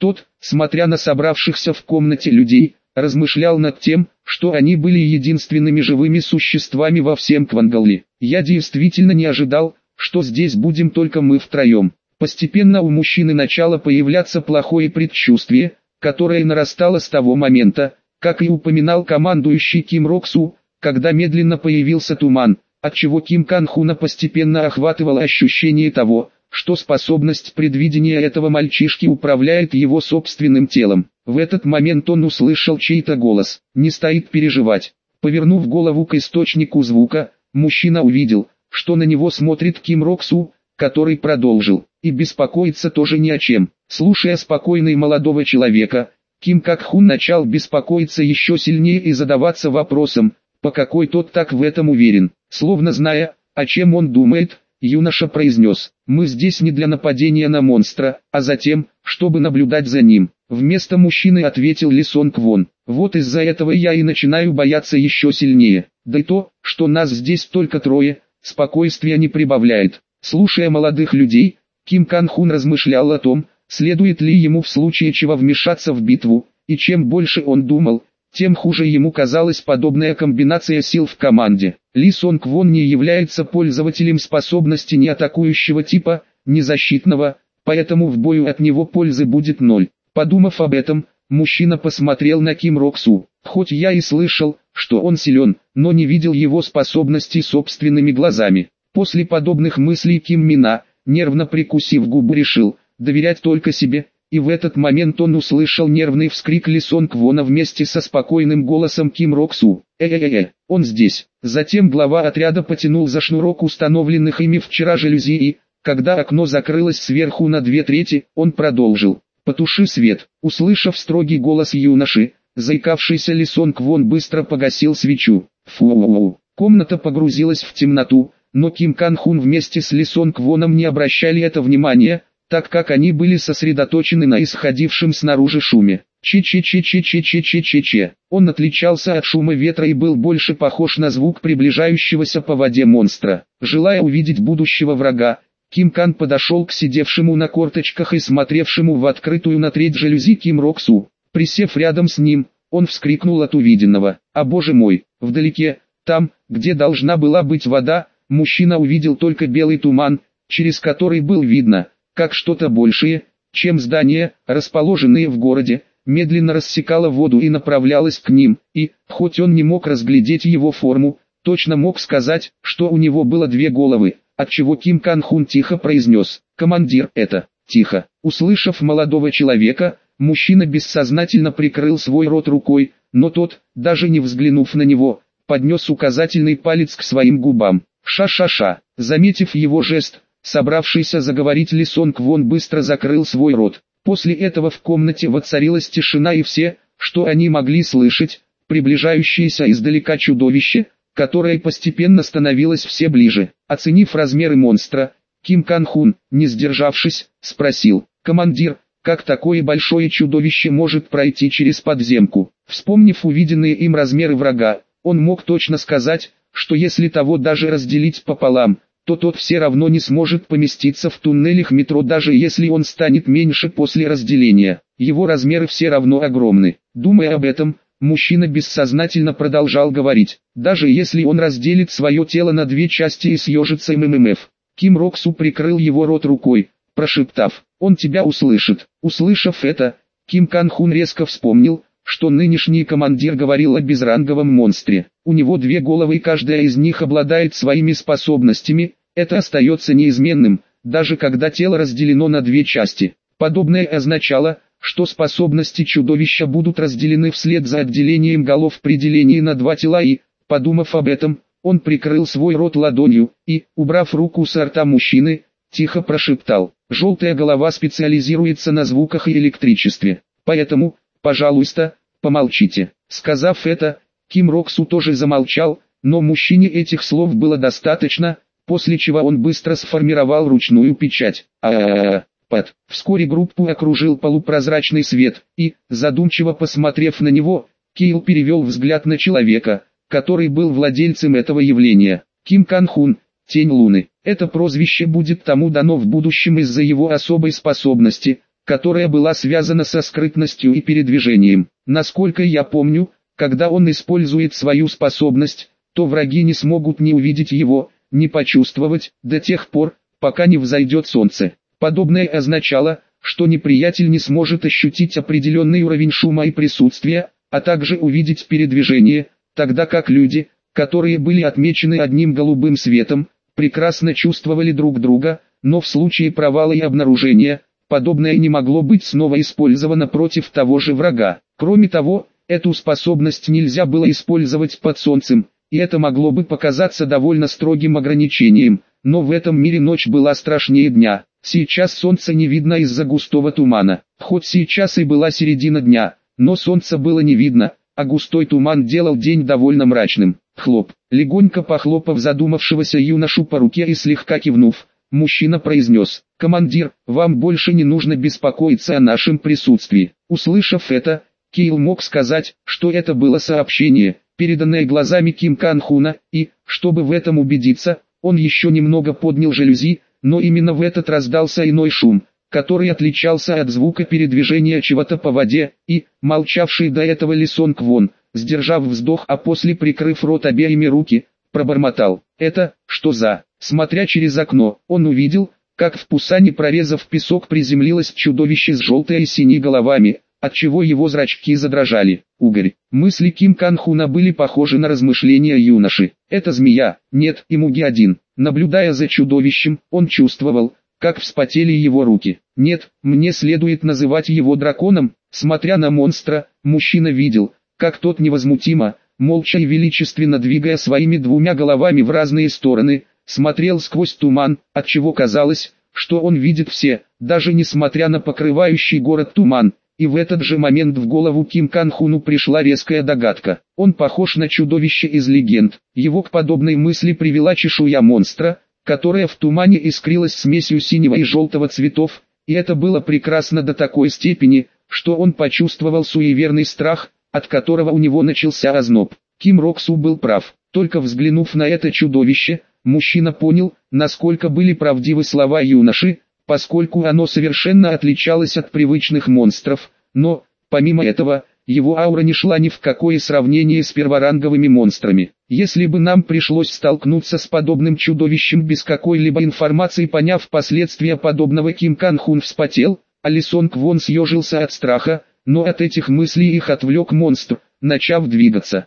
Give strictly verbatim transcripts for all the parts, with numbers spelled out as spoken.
Тот, смотря на собравшихся в комнате людей, размышлял над тем, что они были единственными живыми существами во всем Квангалли. Я действительно не ожидал, что здесь будем только мы втроем. Постепенно у мужчины начало появляться плохое предчувствие, которое нарастало с того момента, как и упоминал командующий Ким Рок-су, когда медленно появился туман, отчего Ким Кан-хуна постепенно охватывало ощущение того, что способность предвидения этого мальчишки управляет его собственным телом. В этот момент он услышал чей-то голос: «Не стоит переживать». Повернув голову к источнику звука, мужчина увидел, что на него смотрит Ким Рок-су, который продолжил: «И беспокоиться тоже не о чем». Слушая спокойный молодого человека, Ким Кан-хун начал беспокоиться еще сильнее и задаваться вопросом, по какой тот так в этом уверен. Словно зная, о чем он думает, юноша произнес: «Мы здесь не для нападения на монстра, а за тем, чтобы наблюдать за ним». Вместо мужчины ответил Ли Сонг Вон: «Вот из-за этого я и начинаю бояться еще сильнее. Да и то, что нас здесь только трое, спокойствия не прибавляет». Слушая молодых людей, Ким Кан-хун размышлял о том, следует ли ему в случае чего вмешаться в битву, и чем больше он думал, тем хуже ему казалась подобная комбинация сил в команде. Ли Сонг Вон не является пользователем способности ни атакующего типа, ни защитного, поэтому в бою от него пользы будет ноль. Подумав об этом, мужчина посмотрел на Ким Рок-су. Хоть я и слышал, что он силен, но не видел его способностей собственными глазами. После подобных мыслей Ким Мина, нервно прикусив губу, решил доверять только себе, и в этот момент он услышал нервный вскрик Ли Сонг Вона вместе со спокойным голосом Ким Рок-су. «Э-э-э, он здесь». Затем глава отряда потянул за шнурок установленных ими вчера жалюзи и, когда окно закрылось сверху на две трети, он продолжил: «Потуши свет». Услышав строгий голос юноши, заикавшийся Ли Сонг Вон быстро погасил свечу. Фу. Комната погрузилась в темноту, но Ким Кан-хун вместе с Ли Сонг Воном не обращали это внимания, так как они были сосредоточены на исходившем снаружи шуме. Чи-чи-чи-чи-чи-чи-чи-чи-чи. Он отличался от шума ветра и был больше похож на звук приближающегося по воде монстра. Желая увидеть будущего врага, Ким Кан подошел к сидевшему на корточках и смотревшему в открытую на треть жалюзи Ким Рок-су. Присев рядом с ним, он вскрикнул от увиденного. «А боже мой!» Вдалеке, там, где должна была быть вода, мужчина увидел только белый туман, через который был видно, как что-то большее, чем здания, расположенные в городе, медленно рассекало воду и направлялось к ним, и, хоть он не мог разглядеть его форму, точно мог сказать, что у него было две головы, отчего Ким Кан-хун тихо произнес: «Командир, это...» Тихо. Услышав молодого человека, мужчина бессознательно прикрыл свой рот рукой, но тот, даже не взглянув на него, поднес указательный палец к своим губам. Ша-ша-ша. Заметив его жест, собравшийся заговорить Ли Сонг Вон быстро закрыл свой рот. После этого в комнате воцарилась тишина, и все, что они могли слышать, приближающееся издалека чудовище, которое постепенно становилось все ближе. Оценив размеры монстра, Ким Кан-хун, не сдержавшись, спросил: «Командир, как такое большое чудовище может пройти через подземку?» Вспомнив увиденные им размеры врага, он мог точно сказать, что если того даже разделить пополам, то тот все равно не сможет поместиться в туннелях метро, даже если он станет меньше после разделения. Его размеры все равно огромны. Думая об этом, мужчина бессознательно продолжал говорить: «Даже если он разделит свое тело на две части и съежится ММФ». Ким Рок-су прикрыл его рот рукой, прошептав: «Он тебя услышит». Услышав это, Ким Кан-хун резко вспомнил, что нынешний командир говорил о безранговом монстре. У него две головы и каждая из них обладает своими способностями, это остается неизменным, даже когда тело разделено на две части. Подобное означало, что способности чудовища будут разделены вслед за отделением голов при делении на два тела, и, подумав об этом, он прикрыл свой рот ладонью и, убрав руку с рта мужчины, тихо прошептал: «Желтая голова специализируется на звуках и электричестве, поэтому, пожалуйста, помолчите». Сказав это, Ким Рок-су тоже замолчал, но мужчине этих слов было достаточно, после чего он быстро сформировал ручную печать. А-а-а. Под. Вскоре группу окружил полупрозрачный свет, и, задумчиво посмотрев на него, Кейл перевел взгляд на человека, который был владельцем этого явления. Ким Кан-хун, Тень Луны. Это прозвище будет тому дано в будущем из-за его особой способности, которая была связана со скрытностью и передвижением. Насколько я помню, когда он использует свою способность, то враги не смогут ни увидеть его, ни почувствовать, до тех пор, пока не взойдет солнце. Подобное означало, что неприятель не сможет ощутить определенный уровень шума и присутствия, а также увидеть передвижение, тогда как люди, которые были отмечены одним голубым светом, прекрасно чувствовали друг друга, но в случае провала и обнаружения, подобное не могло быть снова использовано против того же врага. Кроме того, эту способность нельзя было использовать под солнцем, и это могло бы показаться довольно строгим ограничением, но в этом мире ночь была страшнее дня. Сейчас солнце не видно из-за густого тумана. Хоть сейчас и была середина дня, но солнца было не видно, а густой туман делал день довольно мрачным. Хлоп. Легонько похлопав задумавшегося юношу по руке и слегка кивнув, мужчина произнес: «Командир, вам больше не нужно беспокоиться о нашем присутствии». Услышав это, Кейл мог сказать, что это было сообщение, переданное глазами Ким Кан Хуна, и, чтобы в этом убедиться, он еще немного поднял жалюзи, но именно в этот раздался иной шум, который отличался от звука передвижения чего-то по воде, и, молчавший до этого Ли Сон Квон, сдержав вздох, а после прикрыв рот обеими руки, пробормотал: «Это, что за...» Смотря через окно, он увидел, как в Пусане, прорезав песок, приземлилось чудовище с желтой и синей головами, отчего его зрачки задрожали. Угорь. Мысли Ким Кан Хуна были похожи на размышления юноши. Это змея, нет, и Муги-один. Наблюдая за чудовищем, он чувствовал, как вспотели его руки. Нет, мне следует называть его драконом. Смотря на монстра, мужчина видел, как тот невозмутимо, молча и величественно двигая своими двумя головами в разные стороны, смотрел сквозь туман, отчего казалось, что он видит все, даже несмотря на покрывающий город туман. И в этот же момент в голову Ким Кан Хуну пришла резкая догадка. Он похож на чудовище из легенд. Его к подобной мысли привела чешуя монстра, которая в тумане искрилась смесью синего и желтого цветов, и это было прекрасно до такой степени, что он почувствовал суеверный страх, от которого у него начался озноб. Ким Роксу был прав. Только взглянув на это чудовище, мужчина понял, насколько были правдивы слова юноши, поскольку оно совершенно отличалось от привычных монстров, но, помимо этого, его аура не шла ни в какое сравнение с перворанговыми монстрами. Если бы нам пришлось столкнуться с подобным чудовищем без какой-либо информации, поняв последствия подобного, Ким Кан Хун вспотел, а Ли Сон Квон съежился от страха, но от этих мыслей их отвлек монстр, начав двигаться.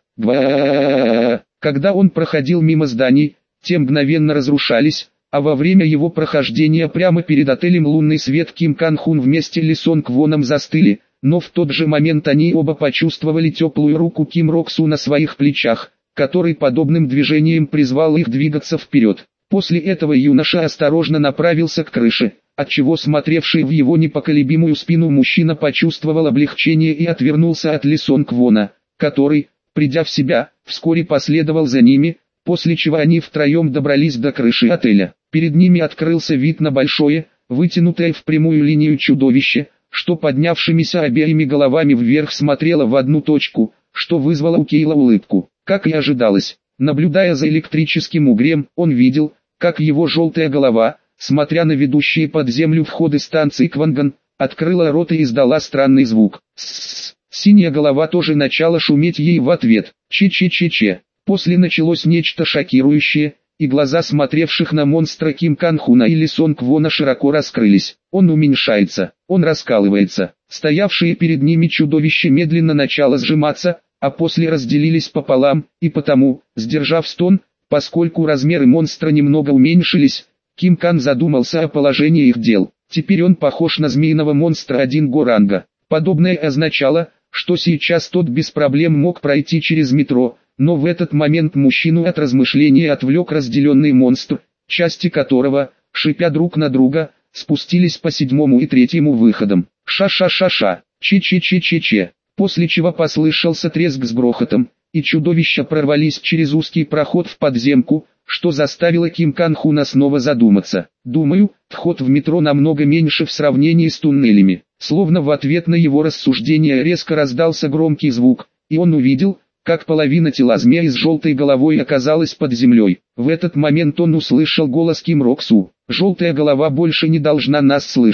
Гва. Когда он проходил мимо зданий, те мгновенно разрушались, а во время его прохождения прямо перед отелем «Лунный свет» Ким Кан Хун вместе Ли Сон Квоном застыли, но в тот же момент они оба почувствовали теплую руку Ким Роксу на своих плечах, который подобным движением призвал их двигаться вперед. После этого юноша осторожно направился к крыше, отчего смотревший в его непоколебимую спину мужчина почувствовал облегчение и отвернулся от Ли Сон Квона, который, придя в себя, вскоре последовал за ними, после чего они втроем добрались до крыши отеля. Перед ними открылся вид на большое, вытянутое в прямую линию чудовище, что поднявшимися обеими головами вверх смотрело в одну точку, что вызвало у Кейла улыбку. Как и ожидалось, наблюдая за электрическим угрем, он видел, как его желтая голова, смотря на ведущие под землю входы станции Кванган, открыла рот и издала странный звук. С-с-с. Синяя голова тоже начала шуметь ей в ответ. Че-че-че-че. После началось нечто шокирующее, и глаза смотревших на монстра Ким Кан Хуна и Ли Сон Квона широко раскрылись. Он уменьшается, он раскалывается. Стоявшие перед ними чудовища медленно начало сжиматься, а после разделились пополам, и потому, сдержав стон, поскольку размеры монстра немного уменьшились, Ким Кан задумался о положении их дел. Теперь он похож на змеиного монстра один го ранга. Подобное означало, что сейчас тот без проблем мог пройти через метро, но в этот момент мужчину от размышления отвлек разделенный монстр, части которого, шипя друг на друга, спустились по седьмому и третьему выходам. Ша-ша-ша-ша, чи-чи-чи-чи-чи, после чего послышался треск с грохотом, и чудовища прорвались через узкий проход в подземку, что заставило Ким Кан Хуна снова задуматься. Думаю, вход в метро намного меньше в сравнении с туннелями. Словно в ответ на его рассуждение резко раздался громкий звук, и он увидел, как половина тела змея с желтой головой оказалась под землей. В этот момент он услышал голос Ким Роксу. «Желтая голова больше не должна нас слышать.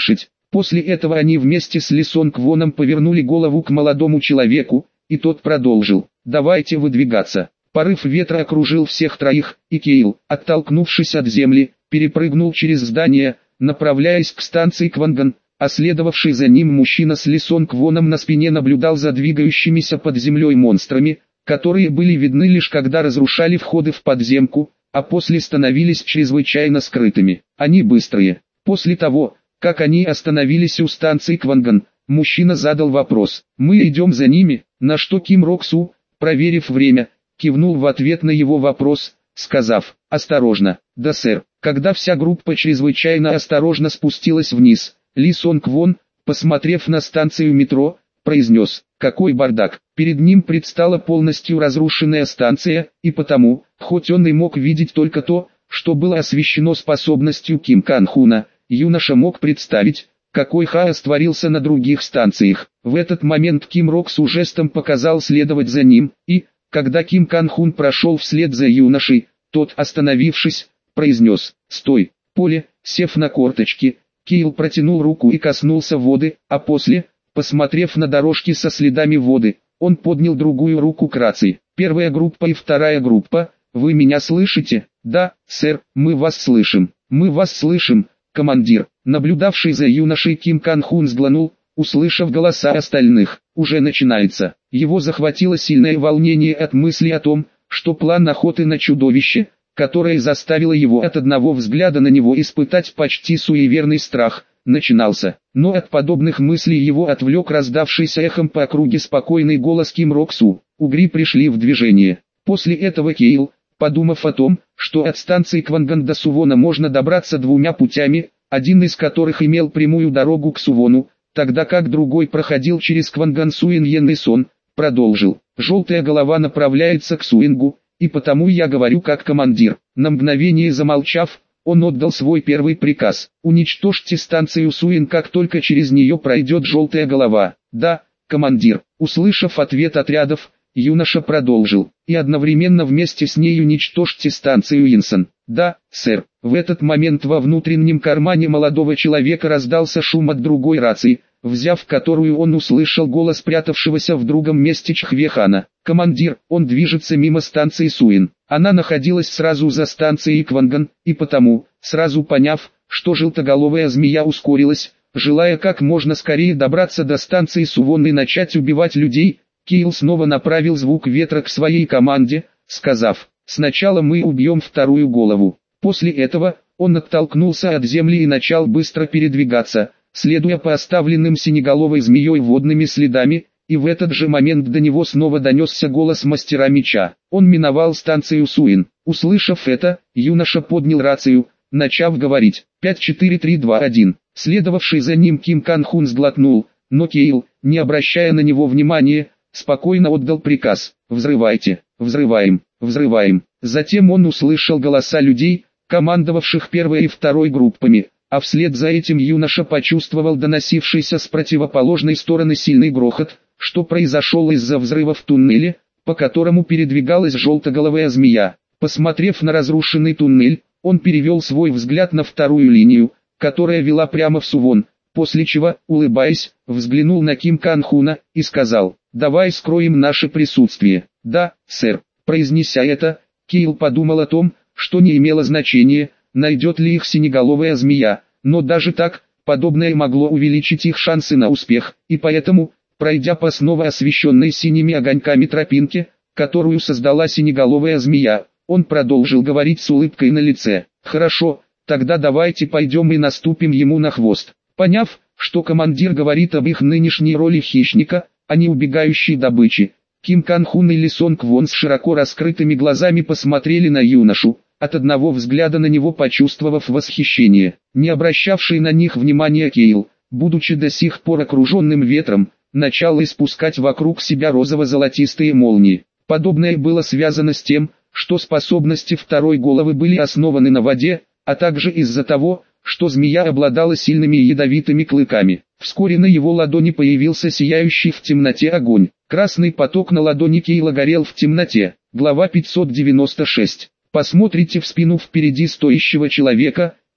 После этого они вместе с Ли Сон Квоном повернули голову к молодому человеку, и тот продолжил: «Давайте выдвигаться». Порыв ветра окружил всех троих, и Кейл, оттолкнувшись от земли, перепрыгнул через здание, направляясь к станции Кванган, а следовавший за ним мужчина с Ли Сон Квоном на спине наблюдал за двигающимися под землей монстрами, которые были видны лишь когда разрушали входы в подземку, а после становились чрезвычайно скрытыми. Они быстрые. После того, как они остановились у станции Кванган, мужчина задал вопрос: «Мы идем за ними?» На что Ким Рок Су, проверив время, кивнул в ответ на его вопрос, сказав: «Осторожно». «Да, сэр». Когда вся группа чрезвычайно осторожно спустилась вниз, Ли Сон Квон, посмотрев на станцию метро, произнес: «Какой бардак!» Перед ним предстала полностью разрушенная станция, и потому, хоть он и мог видеть только то, что было освещено способностью Ким Кан Хуна, юноша мог представить, какой хаос творился на других станциях. В этот момент Ким Рок Су жестом показал следовать за ним, и, когда Ким Кан Хун прошел вслед за юношей, тот, остановившись, произнес: «Стой!» Поле, сев на корточки, Кейл протянул руку и коснулся воды, а после, посмотрев на дорожки со следами воды, он поднял другую руку к рации. «Первая группа и вторая группа, вы меня слышите?» «Да, сэр, мы вас слышим». «Мы вас слышим, командир». Наблюдавший за юношей Ким Кан Хун взглянул, услышав голоса остальных. Уже начинается. Его захватило сильное волнение от мысли о том, что план охоты на чудовище, которое заставило его от одного взгляда на него испытать почти суеверный страх, начинался. Но от подобных мыслей его отвлек раздавшийся эхом по округе спокойный голос Ким Рок Су. Угри пришли в движение. После этого Кейл, подумав о том, что от станции Кванган до Сувона можно добраться двумя путями, один из которых имел прямую дорогу к Сувону, тогда как другой проходил через Кванган Суин Йен и Сон, продолжил: «Желтая голова направляется к Суингу, и потому я говорю как командир». На мгновение замолчав, он отдал свой первый приказ: «Уничтожьте станцию Суин, как только через нее пройдет желтая голова». «Да, командир». Услышав ответ отрядов, юноша продолжил: «И одновременно вместе с ней уничтожьте станцию Инсон». «Да, сэр». В этот момент во внутреннем кармане молодого человека раздался шум от другой рации, взяв которую он услышал голос прятавшегося в другом месте Чхвехана. «Командир, он движется мимо станции Суин». Она находилась сразу за станцией Кванган, и потому, сразу поняв, что желтоголовая змея ускорилась, желая как можно скорее добраться до станции Сувон и начать убивать людей, Кейл снова направил звук ветра к своей команде, сказав: «Сначала мы убьем вторую голову». После этого, он оттолкнулся от земли и начал быстро передвигаться, следуя по оставленным синеголовой змеей водными следами, и в этот же момент до него снова донесся голос мастера меча. Он миновал станцию Суин. Услышав это, юноша поднял рацию, начав говорить: «пять четыре три два один». Следовавший за ним Ким Кан Хун сглотнул, но Кейл, не обращая на него внимания, спокойно отдал приказ: «Взрывайте». «Взрываем, взрываем». Затем он услышал голоса людей, командовавших первой и второй группами, а вслед за этим юноша почувствовал доносившийся с противоположной стороны сильный грохот, что произошел из-за взрыва в туннеле, по которому передвигалась желтоголовая змея. Посмотрев на разрушенный туннель, он перевел свой взгляд на вторую линию, которая вела прямо в Сувон, после чего, улыбаясь, взглянул на Ким Кан Хуна и сказал: «Давай скроем наше присутствие». «Да, сэр». Произнеся это, Кейл подумал о том, что не имело значения, найдет ли их синеголовая змея, но даже так, подобное могло увеличить их шансы на успех, и поэтому, пройдя по снова освещенной синими огоньками тропинке, которую создала синеголовая змея, он продолжил говорить с улыбкой на лице: «Хорошо, тогда давайте пойдем и наступим ему на хвост». Поняв, что командир говорит об их нынешней роли хищника, а не убегающей добычи, Ким Кан Хун и Ли Сон Квон с широко раскрытыми глазами посмотрели на юношу, от одного взгляда на него почувствовав восхищение. Не обращавший на них внимания Кейл, будучи до сих пор окруженным ветром, начал испускать вокруг себя розово-золотистые молнии. Подобное было связано с тем, что способности второй головы были основаны на воде, а также из-за того, что змея обладала сильными и ядовитыми клыками. Вскоре на его ладони появился сияющий в темноте огонь. Красный поток на ладони Кейла горел в темноте. Глава пятьсот девяносто шесть. Посмотрите в спину впереди стоящего человека,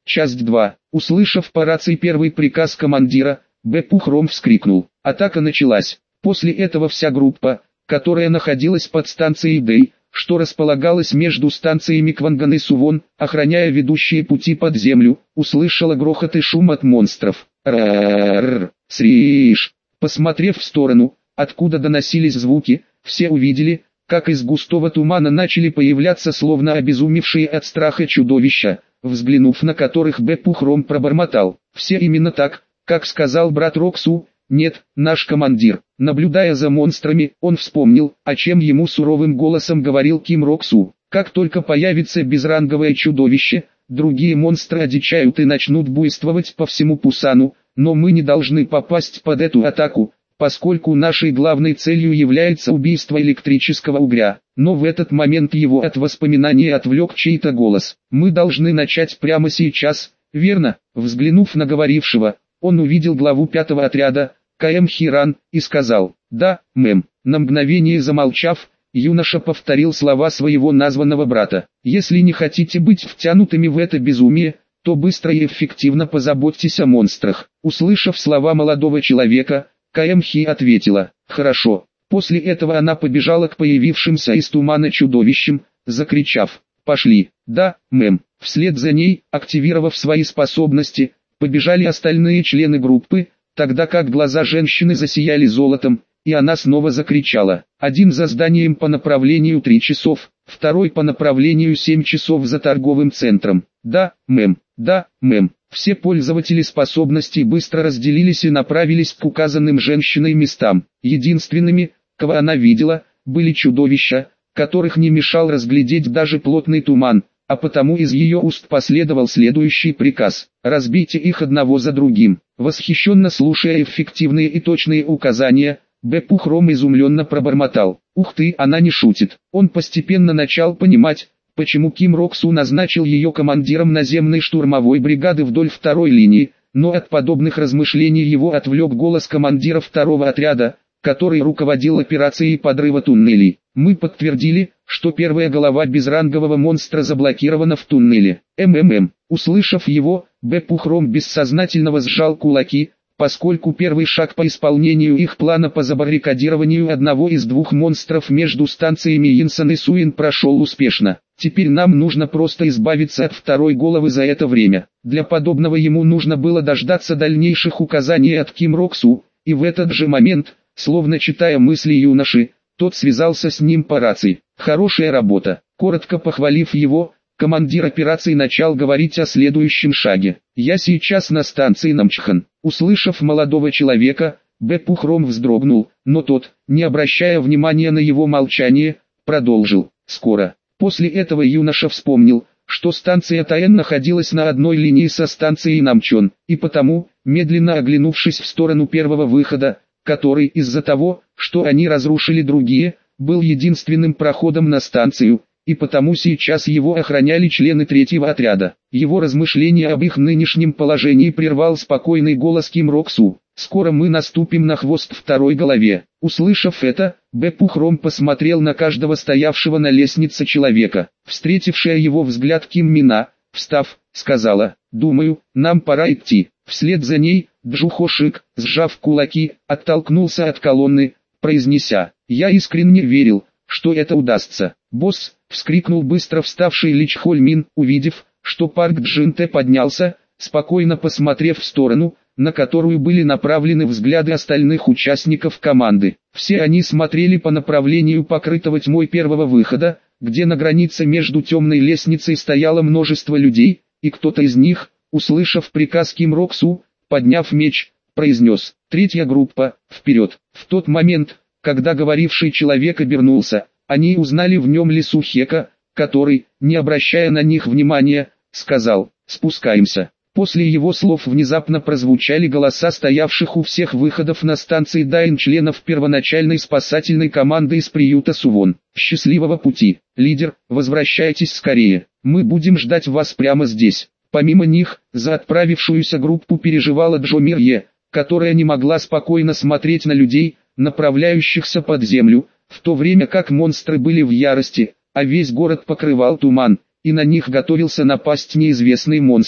Часть два. Услышав по рации первый приказ командира, Б-Пухром вскрикнул. Атака началась. После этого вся группа, которая находилась под станцией Дэй, что располагалась между станциями Кванган и Сувон, охраняя ведущие пути под землю, услышала грохот и шум от монстров. Рррррр, сриш. Посмотрев в сторону, откуда доносились звуки, все увидели, как из густого тумана начали появляться словно обезумевшие от страха чудовища, взглянув на которых Б-Пухром пробормотал. Все именно так, как сказал брат Роксу. Нет, наш командир. Наблюдая за монстрами, он вспомнил, о чем ему суровым голосом говорил Ким Роксу. Как только появится безранговое чудовище, другие монстры одичают и начнут буйствовать по всему Пусану, но мы не должны попасть под эту атаку, поскольку нашей главной целью является убийство электрического угря. Но в этот момент его от воспоминаний отвлек чей-то голос. Мы должны начать прямо сейчас, верно? Взглянув на говорившего, он увидел главу пятого отряда, Ка Эм Хиран, и сказал: «Да, мэм». На мгновение замолчав, юноша повторил слова своего названного брата. «Если не хотите быть втянутыми в это безумие, то быстро и эффективно позаботьтесь о монстрах». Услышав слова молодого человека, Ка Эм Хи ответила: «Хорошо». После этого она побежала к появившимся из тумана чудовищам, закричав: «Пошли!» «Да, мэм». Вслед за ней, активировав свои способности, побежали остальные члены группы, тогда как глаза женщины засияли золотом, и она снова закричала. Один за зданием по направлению три часов, второй по направлению семь часов за торговым центром. «Да, мэм, да, мэм». Все пользователи способностей быстро разделились и направились к указанным женщиной местам. Единственными, кого она видела, были чудовища, которых не мешал разглядеть даже плотный туман, а потому из ее уст последовал следующий приказ: «Разбейте их одного за другим». Восхищенно слушая эффективные и точные указания, Б-Пухром изумленно пробормотал: «Ух ты, она не шутит». Он постепенно начал понимать, почему Ким Роксу назначил ее командиром наземной штурмовой бригады вдоль второй линии, но от подобных размышлений его отвлек голос командира второго отряда, который руководил операцией подрыва туннелей. «Мы подтвердили, что первая голова безрангового монстра заблокирована в туннеле». МММ. Услышав его, Б-Пухром бессознательно сжал кулаки, поскольку первый шаг по исполнению их плана по забаррикадированию одного из двух монстров между станциями Йинсан и Суин прошел успешно. Теперь нам нужно просто избавиться от второй головы за это время. Для подобного ему нужно было дождаться дальнейших указаний от Ким Роксу, и в этот же момент, словно читая мысли юноши, тот связался с ним по рации. «Хорошая работа». Коротко похвалив его, командир операции начал говорить о следующем шаге. «Я сейчас на станции Намчхан». Услышав молодого человека, Б-Пухром вздрогнул, но тот, не обращая внимания на его молчание, продолжил: «Скоро». После этого юноша вспомнил, что станция Таэн находилась на одной линии со станцией Намчон, и потому, медленно оглянувшись в сторону первого выхода, который из-за того, что они разрушили другие, был единственным проходом на станцию, и потому сейчас его охраняли члены третьего отряда. Его размышления об их нынешнем положении прервал спокойный голос Ким Роксу: «Скоро мы наступим на хвост второй голове». Услышав это, Б-Пухром посмотрел на каждого стоявшего на лестнице человека. Встретившая его взгляд Ким Мина, встав, сказала: «Думаю, нам пора идти». Вслед за ней, Джухошик, сжав кулаки, оттолкнулся от колонны, произнеся: «Я искренне верил, что это удастся». «Босс!» — вскрикнул быстро вставший Ли Чхольмин, увидев, что Парк Джинте поднялся, спокойно посмотрев в сторону, на которую были направлены взгляды остальных участников команды. Все они смотрели по направлению покрытого тьмой первого выхода, где на границе между темной лестницей стояло множество людей, и кто-то из них, услышав приказ Ким Роксу, подняв меч, произнес: «Третья группа, вперед!». В тот момент, когда говоривший человек обернулся, они узнали в нем Лису Хека, который, не обращая на них внимания, сказал: «Спускаемся». После его слов внезапно прозвучали голоса стоявших у всех выходов на станции Дайн членов первоначальной спасательной команды из приюта Сувон. «Счастливого пути, лидер, возвращайтесь скорее, мы будем ждать вас прямо здесь». Помимо них, за отправившуюся группу переживала Джо Мирье, которая не могла спокойно смотреть на людей, направляющихся под землю, в то время как монстры были в ярости, а весь город покрывал туман, и на них готовился напасть неизвестный монстр.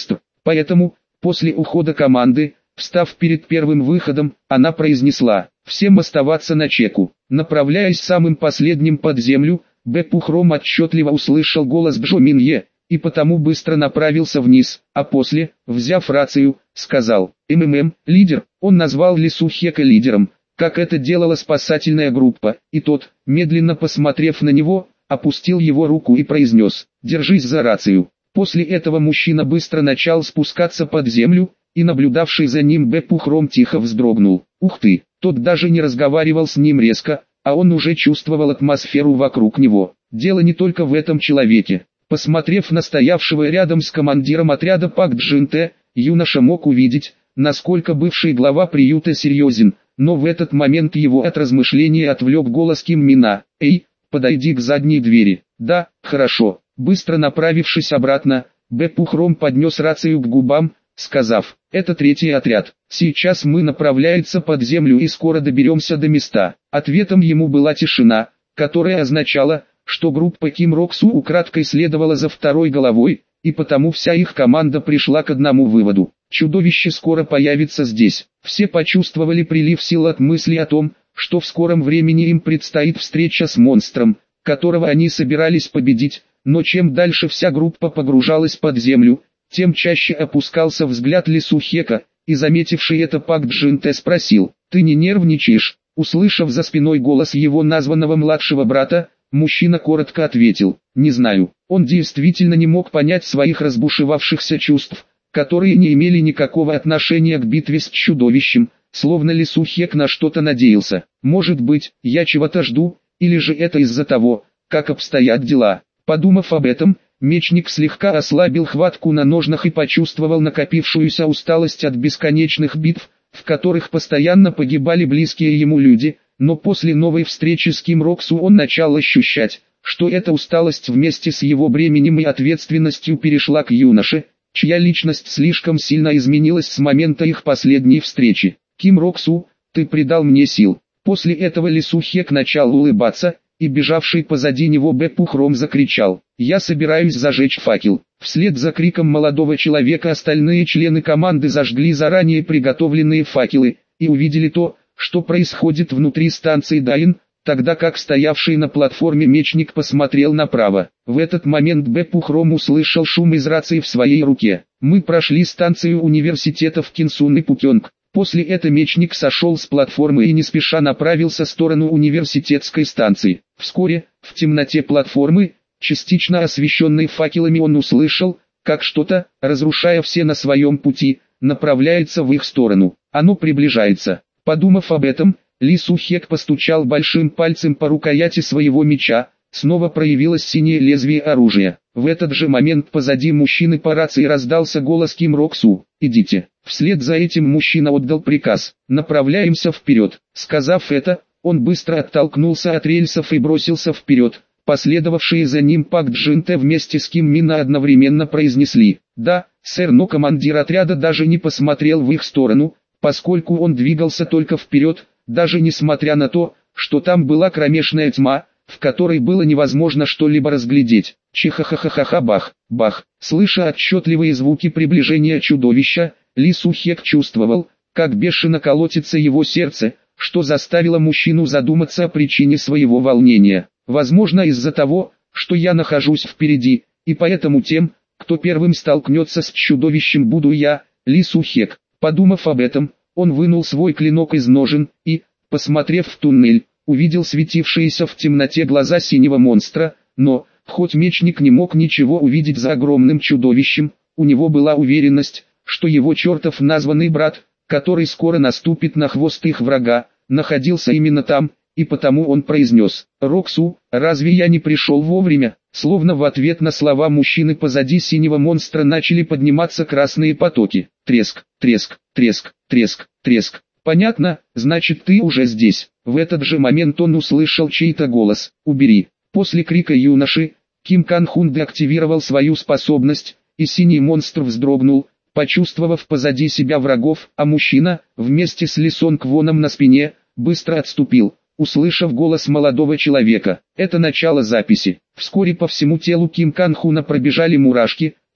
Поэтому, после ухода команды, встав перед первым выходом, она произнесла: «Всем оставаться на чеку». Направляясь самым последним под землю, Б. Пухром отчетливо услышал голос Бжо Минье, и потому быстро направился вниз, а после, взяв рацию, сказал: «МММ, лидер». Он назвал Ли Сухека лидером, как это делала спасательная группа, и тот, медленно посмотрев на него, опустил его руку и произнес: «Держись за рацию». После этого мужчина быстро начал спускаться под землю, и наблюдавший за ним Б. Пухром тихо вздрогнул. Ух ты, тот даже не разговаривал с ним резко, а он уже чувствовал атмосферу вокруг него. Дело не только в этом человеке. Посмотрев на стоявшего рядом с командиром отряда Пак Джинте, юноша мог увидеть, насколько бывший глава приюта серьезен, но в этот момент его от размышления отвлек голос Ким Мина: «Эй, подойди к задней двери». «Да, хорошо». Быстро направившись обратно, Б. Пухром поднес рацию к губам, сказав: «Это третий отряд. Сейчас мы направляемся под землю и скоро доберемся до места». Ответом ему была тишина, которая означала, что группа Ким Роксу украдкой следовала за второй головой, и потому вся их команда пришла к одному выводу: чудовище скоро появится здесь. Все почувствовали прилив сил от мысли о том, что в скором времени им предстоит встреча с монстром, которого они собирались победить, но чем дальше вся группа погружалась под землю, тем чаще опускался взгляд Ли Сухека, и заметивший это Пак Джинте спросил: «Ты не нервничаешь?» Услышав за спиной голос его названного младшего брата, мужчина коротко ответил: «Не знаю». Он действительно не мог понять своих разбушевавшихся чувств, которые не имели никакого отношения к битве с чудовищем, словно Ли Сухек на что-то надеялся. «Может быть, я чего-то жду, или же это из-за того, как обстоят дела». Подумав об этом, мечник слегка ослабил хватку на ножнах и почувствовал накопившуюся усталость от бесконечных битв, в которых постоянно погибали близкие ему люди, но после новой встречи с Ким Роксу он начал ощущать, что эта усталость вместе с его бременем и ответственностью перешла к юноше, чья личность слишком сильно изменилась с момента их последней встречи. «Ким Роксу, ты придал мне сил». После этого Ли Сухек начал улыбаться, и бежавший позади него Б. Пухром закричал: «Я собираюсь зажечь факел». Вслед за криком молодого человека остальные члены команды зажгли заранее приготовленные факелы, и увидели то, что происходит внутри станции Дайн, тогда как стоявший на платформе мечник посмотрел направо. В этот момент Б. Пухром услышал шум из рации в своей руке. «Мы прошли станцию университетов Кинсун и Пукёнг». После этого мечник сошел с платформы и не спеша направился в сторону университетской станции. Вскоре, в темноте платформы, частично освещенной факелами, он услышал, как что-то, разрушая все на своем пути, направляется в их сторону. Оно приближается. Подумав об этом, Ли Сухек постучал большим пальцем по рукояти своего меча, снова проявилось синее лезвие оружия. В этот же момент позади мужчины по рации раздался голос Ким Роксу: «Идите». Вслед за этим мужчина отдал приказ: «Направляемся вперед». Сказав это, он быстро оттолкнулся от рельсов и бросился вперед. Последовавшие за ним Пак Джинте вместе с Ким Мина одновременно произнесли: «Да, сэр», но командир отряда даже не посмотрел в их сторону, поскольку он двигался только вперед, даже несмотря на то, что там была кромешная тьма, в которой было невозможно что-либо разглядеть. Чихахахаха бах, бах. Слыша отчетливые звуки приближения чудовища, Ли Сухек чувствовал, как бешено колотится его сердце, что заставило мужчину задуматься о причине своего волнения. Возможно, из-за того, что я нахожусь впереди, и поэтому тем, кто первым столкнется с чудовищем, буду я, Ли Сухек. Подумав об этом, он вынул свой клинок из ножен и, посмотрев в туннель, увидел светившиеся в темноте глаза синего монстра, но, хоть мечник не мог ничего увидеть за огромным чудовищем, у него была уверенность, что его чертов названный брат, который скоро наступит на хвост их врага, находился именно там, и потому он произнес: «Роксу, разве я не пришел вовремя?» Словно в ответ на слова мужчины позади синего монстра начали подниматься красные потоки. Треск, треск, треск, треск, треск. «Понятно, значит ты уже здесь». В этот же момент он услышал чей-то голос: «Убери». После крика юноши, Ким Кан Хун деактивировал свою способность, и синий монстр вздрогнул, почувствовав позади себя врагов, а мужчина, вместе с Ли Сонг Воном на спине, быстро отступил, услышав голос молодого человека. Это начало записи. Вскоре по всему телу Ким Кан Хуна пробежали мурашки,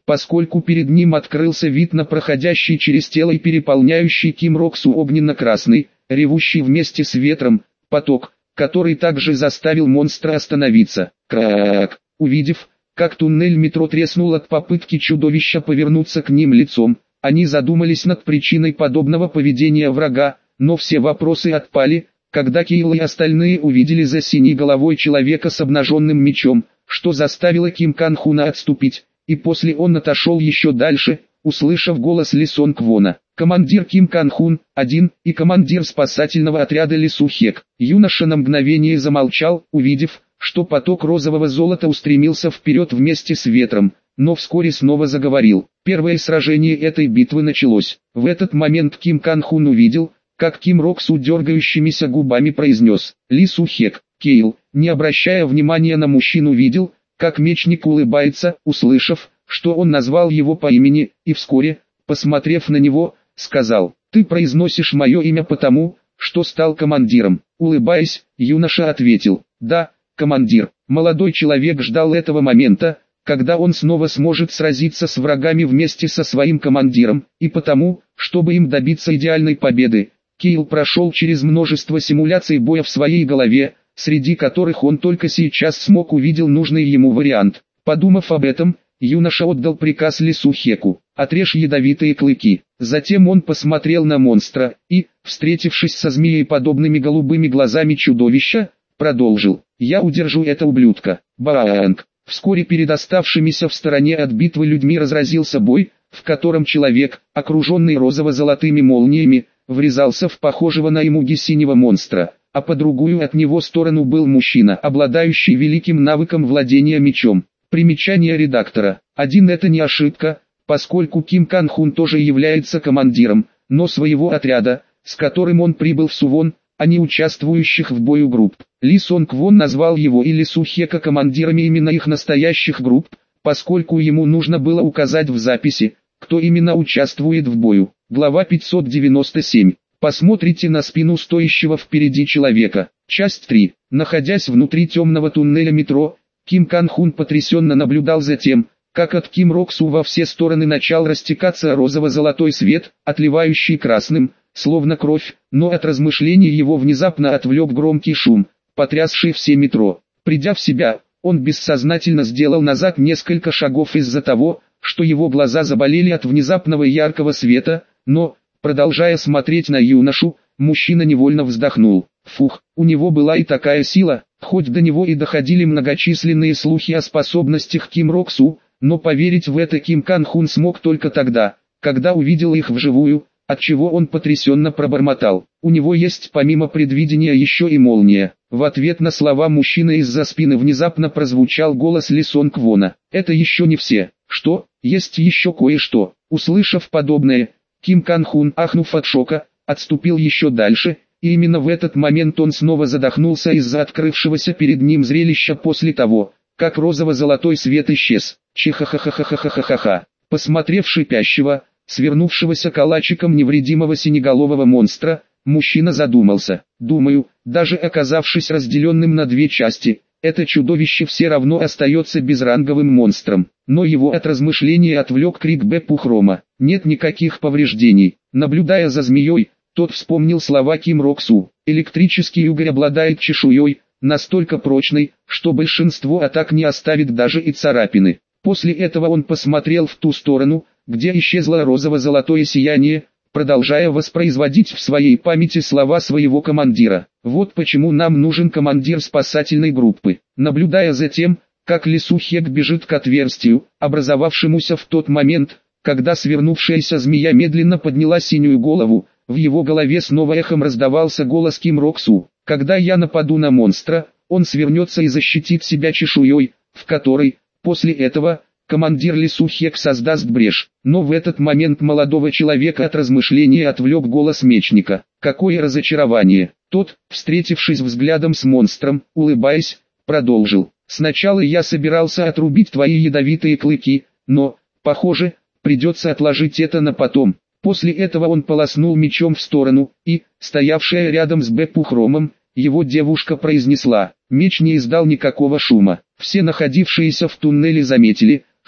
поскольку перед ним открылся вид на проходящий через тело и переполняющий Ким Роксу огненно-красный, ревущий вместе с ветром, поток, который также заставил монстра остановиться. Крак! Увидев, как туннель метро треснул от попытки чудовища повернуться к ним лицом, они задумались над причиной подобного поведения врага, но все вопросы отпали, когда Кейл и остальные увидели за синей головой человека с обнаженным мечом, что заставило Ким Кан Хуна отступить, и после он отошел еще дальше, услышав голос Ли Сон Квона. Командир Ким Кан Хун, один, и командир спасательного отряда Ли Су Хек. Юноша на мгновение замолчал, увидев, что поток розового золота устремился вперед вместе с ветром, но вскоре снова заговорил. Первое сражение этой битвы началось. В этот момент Ким Кан Хун увидел, как Ким Роксу дергающимися губами произнес: «Ли Су Хек». Кейл, не обращая внимания на мужчину, видел, как мечник улыбается, услышав, что он назвал его по имени, и вскоре, посмотрев на него, сказал: «Ты произносишь мое имя потому, что стал командиром». Улыбаясь, юноша ответил: «Да, командир». Молодой человек ждал этого момента, когда он снова сможет сразиться с врагами вместе со своим командиром, и потому, чтобы им добиться идеальной победы, Кейл прошел через множество симуляций боя в своей голове, среди которых он только сейчас смог увидеть нужный ему вариант. Подумав об этом, юноша отдал приказ Ли Су Хеку: «Отрежь ядовитые клыки». Затем он посмотрел на монстра и, встретившись со змеей подобными голубыми глазами чудовища, продолжил: «Я удержу это ублюдка». Баанг. Вскоре перед оставшимися в стороне от битвы людьми разразился бой, в котором человек, окруженный розово-золотыми молниями, врезался в похожего на Имуги синего монстра, а по другую от него сторону был мужчина, обладающий великим навыком владения мечом. Примечание редактора. Один это не ошибка, поскольку Ким Кан Хун тоже является командиром, но своего отряда, с которым он прибыл в Сувон, а не участвующих в бою групп. Ли Сон Квон назвал его и Ли Су Хека командирами именно их настоящих групп, поскольку ему нужно было указать в записи, кто именно участвует в бою. Глава пятьсот девяносто семь. Посмотрите на спину стоящего впереди человека. Часть три. Находясь внутри темного туннеля метро, Ким Кан Хун потрясенно наблюдал за тем, как от Ким Роксу во все стороны начал растекаться розово-золотой свет, отливающий красным, словно кровь, но от размышлений его внезапно отвлек громкий шум, потрясший все метро. Придя в себя, он бессознательно сделал назад несколько шагов из-за того, что его глаза заболели от внезапного яркого света, но, продолжая смотреть на юношу, мужчина невольно вздохнул. Фух, у него была и такая сила, хоть до него и доходили многочисленные слухи о способностях Ким Роксу, но поверить в это Ким Кан Хун смог только тогда, когда увидел их вживую, отчего он потрясенно пробормотал: «У него есть помимо предвидения еще и молния». В ответ на слова мужчины из-за спины внезапно прозвучал голос Ли Сон Квона: «Это еще не все. Что? Есть еще кое-что». Услышав подобное, Ким Кан Хун, ахнув от шока, отступил еще дальше, и именно в этот момент он снова задохнулся из-за открывшегося перед ним зрелища после того, как розово-золотой свет исчез. Чихахахахахахахаха. Посмотрев шипящего, свернувшегося калачиком невредимого синеголового монстра, мужчина задумался. Думаю, даже оказавшись разделенным на две части, это чудовище все равно остается безранговым монстром. Но его от размышления отвлек крик Беппу Хрома. Нет никаких повреждений. Наблюдая за змеей, тот вспомнил слова Ким Роксу. Электрический угорь обладает чешуей, настолько прочной, что большинство атак не оставит даже и царапины. После этого он посмотрел в ту сторону, где исчезло розово-золотое сияние, продолжая воспроизводить в своей памяти слова своего командира. Вот почему нам нужен командир спасательной группы. Наблюдая за тем, как Ли Су Хек бежит к отверстию, образовавшемуся в тот момент, когда свернувшаяся змея медленно подняла синюю голову, в его голове снова эхом раздавался голос Ким Роксу: «Когда я нападу на монстра, он свернется и защитит себя чешуей, в которой, после этого, командир Ли Су Хек создаст брешь». Но в этот момент молодого человека от размышления отвлек голос мечника. Какое разочарование! Тот, встретившись взглядом с монстром, улыбаясь, продолжил: «Сначала я собирался отрубить твои ядовитые клыки, но, похоже, придется отложить это на потом». После этого он полоснул мечом в сторону, и, стоявшая рядом с Беппу Хромом, его девушка произнесла. Меч не издал никакого шума. Все находившиеся в туннеле заметили,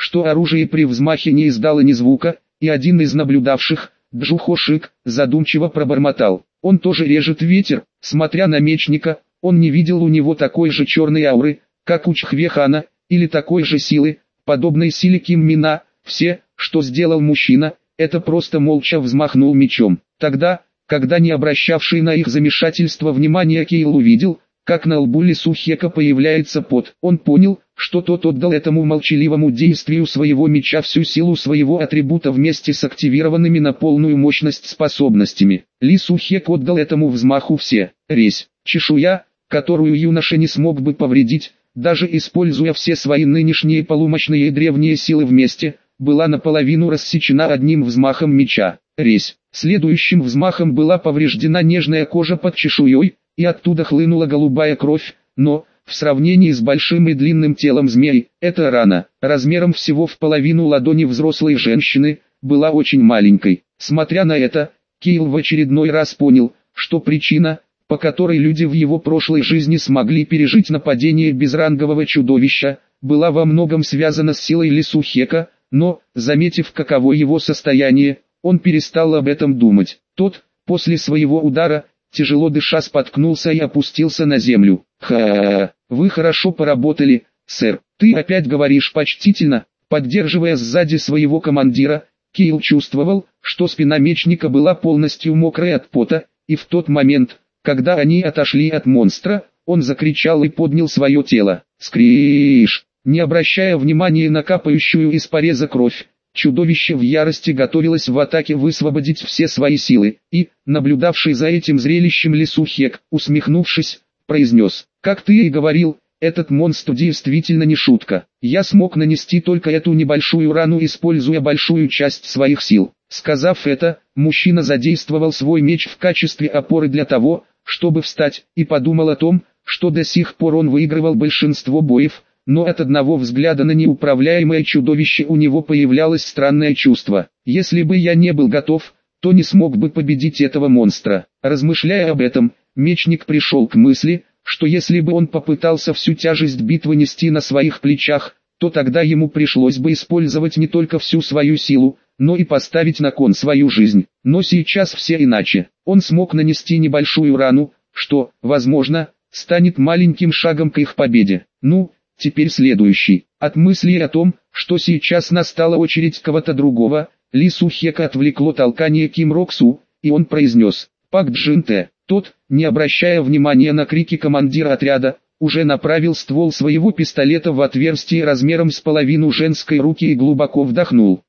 что оружие при взмахе не издало ни звука, и один из наблюдавших, Джухошик, задумчиво пробормотал: «Он тоже режет ветер». Смотря на мечника, он не видел у него такой же черной ауры, как у Чхвехана, или такой же силы, подобной силе Ким Мина. Все, что сделал мужчина, это просто молча взмахнул мечом. Тогда, когда не обращавший на их замешательство внимания Кейл увидел, как на лбу Ли Сухека появляется пот, он понял, что тот отдал этому молчаливому действию своего меча всю силу своего атрибута вместе с активированными на полную мощность способностями. Ли Сухек отдал этому взмаху все, резь, чешуя, которую юноша не смог бы повредить, даже используя все свои нынешние полумощные и древние силы вместе, была наполовину рассечена одним взмахом меча. Резь. Следующим взмахом была повреждена нежная кожа под чешуей, и оттуда хлынула голубая кровь, но, в сравнении с большим и длинным телом змей, эта рана, размером всего в половину ладони взрослой женщины, была очень маленькой. Смотря на это, Кейл в очередной раз понял, что причина, по которой люди в его прошлой жизни смогли пережить нападение безрангового чудовища, была во многом связана с силой Ли Сухека, но, заметив каково его состояние, он перестал об этом думать. Тот, после своего удара, тяжело дыша споткнулся и опустился на землю. «Ха, вы хорошо поработали, сэр. Ты опять говоришь почтительно». Поддерживая сзади своего командира, Кейл чувствовал, что спина мечника была полностью мокрой от пота, и в тот момент, когда они отошли от монстра, он закричал и поднял свое тело. «Скриш!» Не обращая внимания на капающую из пореза кровь, чудовище в ярости готовилось в атаке высвободить все свои силы, и, наблюдавший за этим зрелищем Ли Сухек, усмехнувшись, произнес: «Как ты и говорил, этот монстр действительно не шутка. Я смог нанести только эту небольшую рану, используя большую часть своих сил». Сказав это, мужчина задействовал свой меч в качестве опоры для того, чтобы встать, и подумал о том, что до сих пор он выигрывал большинство боев, но от одного взгляда на неуправляемое чудовище у него появлялось странное чувство. «Если бы я не был готов, то не смог бы победить этого монстра». Размышляя об этом, мечник пришел к мысли, что если бы он попытался всю тяжесть битвы нести на своих плечах, то тогда ему пришлось бы использовать не только всю свою силу, но и поставить на кон свою жизнь. Но сейчас все иначе. Он смог нанести небольшую рану, что, возможно, станет маленьким шагом к их победе. Ну, теперь следующий. От мысли о том, что сейчас настала очередь кого-то другого, Ли Сухека отвлекло толкание Ким Роксу, и он произнес: «Пак Джинте». Тот, не обращая внимания на крики командира отряда, уже направил ствол своего пистолета в отверстие размером с половину женской руки и глубоко вдохнул.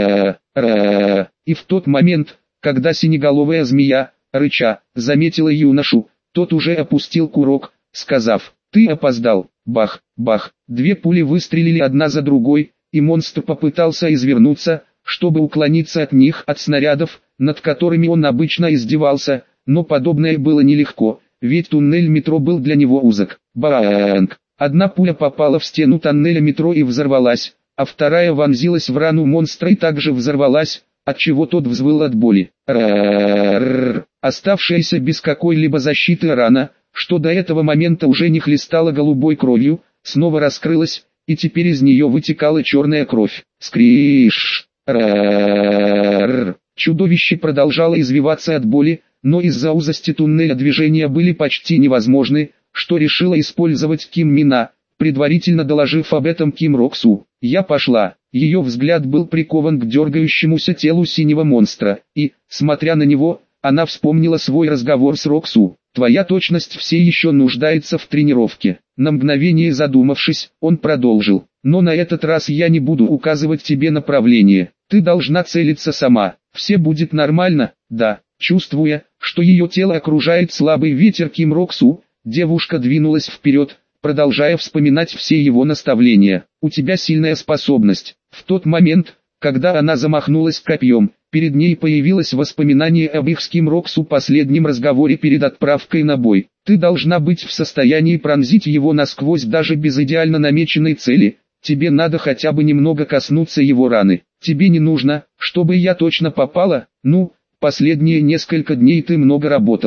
Ха-ра. И в тот момент, когда синеголовая змея, рыча, заметила юношу, тот уже опустил курок, сказав: «Ты опоздал». Бах, бах, две пули выстрелили одна за другой, и монстр попытался извернуться, чтобы уклониться от них, от снарядов, над которыми он обычно издевался, но подобное было нелегко, ведь туннель метро был для него узок. Банг! Одна пуля попала в стену тоннеля метро и взорвалась, а вторая вонзилась в рану монстра и также взорвалась, отчего тот взвыл от боли. Ра-ра-ра. Оставшаяся без какой-либо защиты рана, что до этого момента уже не хлестала голубой кровью, снова раскрылась, и теперь из нее вытекала черная кровь. Скриш! Ра-ра-ра. Чудовище продолжало извиваться от боли, но из-за узости туннеля движения были почти невозможны, что решила использовать Ким Мина, предварительно доложив об этом Ким Роксу. «Я пошла». Ее взгляд был прикован к дергающемуся телу синего монстра, и, смотря на него, она вспомнила свой разговор с Роксу. «Твоя точность все еще нуждается в тренировке». На мгновение задумавшись, он продолжил: «Но на этот раз я не буду указывать тебе направление. Ты должна целиться сама. Все будет нормально, да». Чувствуя, что ее тело окружает слабый ветер Ким Роксу, девушка двинулась вперед, продолжая вспоминать все его наставления. «У тебя сильная способность». В тот момент, когда она замахнулась копьем, перед ней появилось воспоминание об их с Ким Роксу последнем разговоре перед отправкой на бой. «Ты должна быть в состоянии пронзить его насквозь даже без идеально намеченной цели. Тебе надо хотя бы немного коснуться его раны. Тебе не нужно, чтобы я точно попала. Ну, последние несколько дней ты много работала.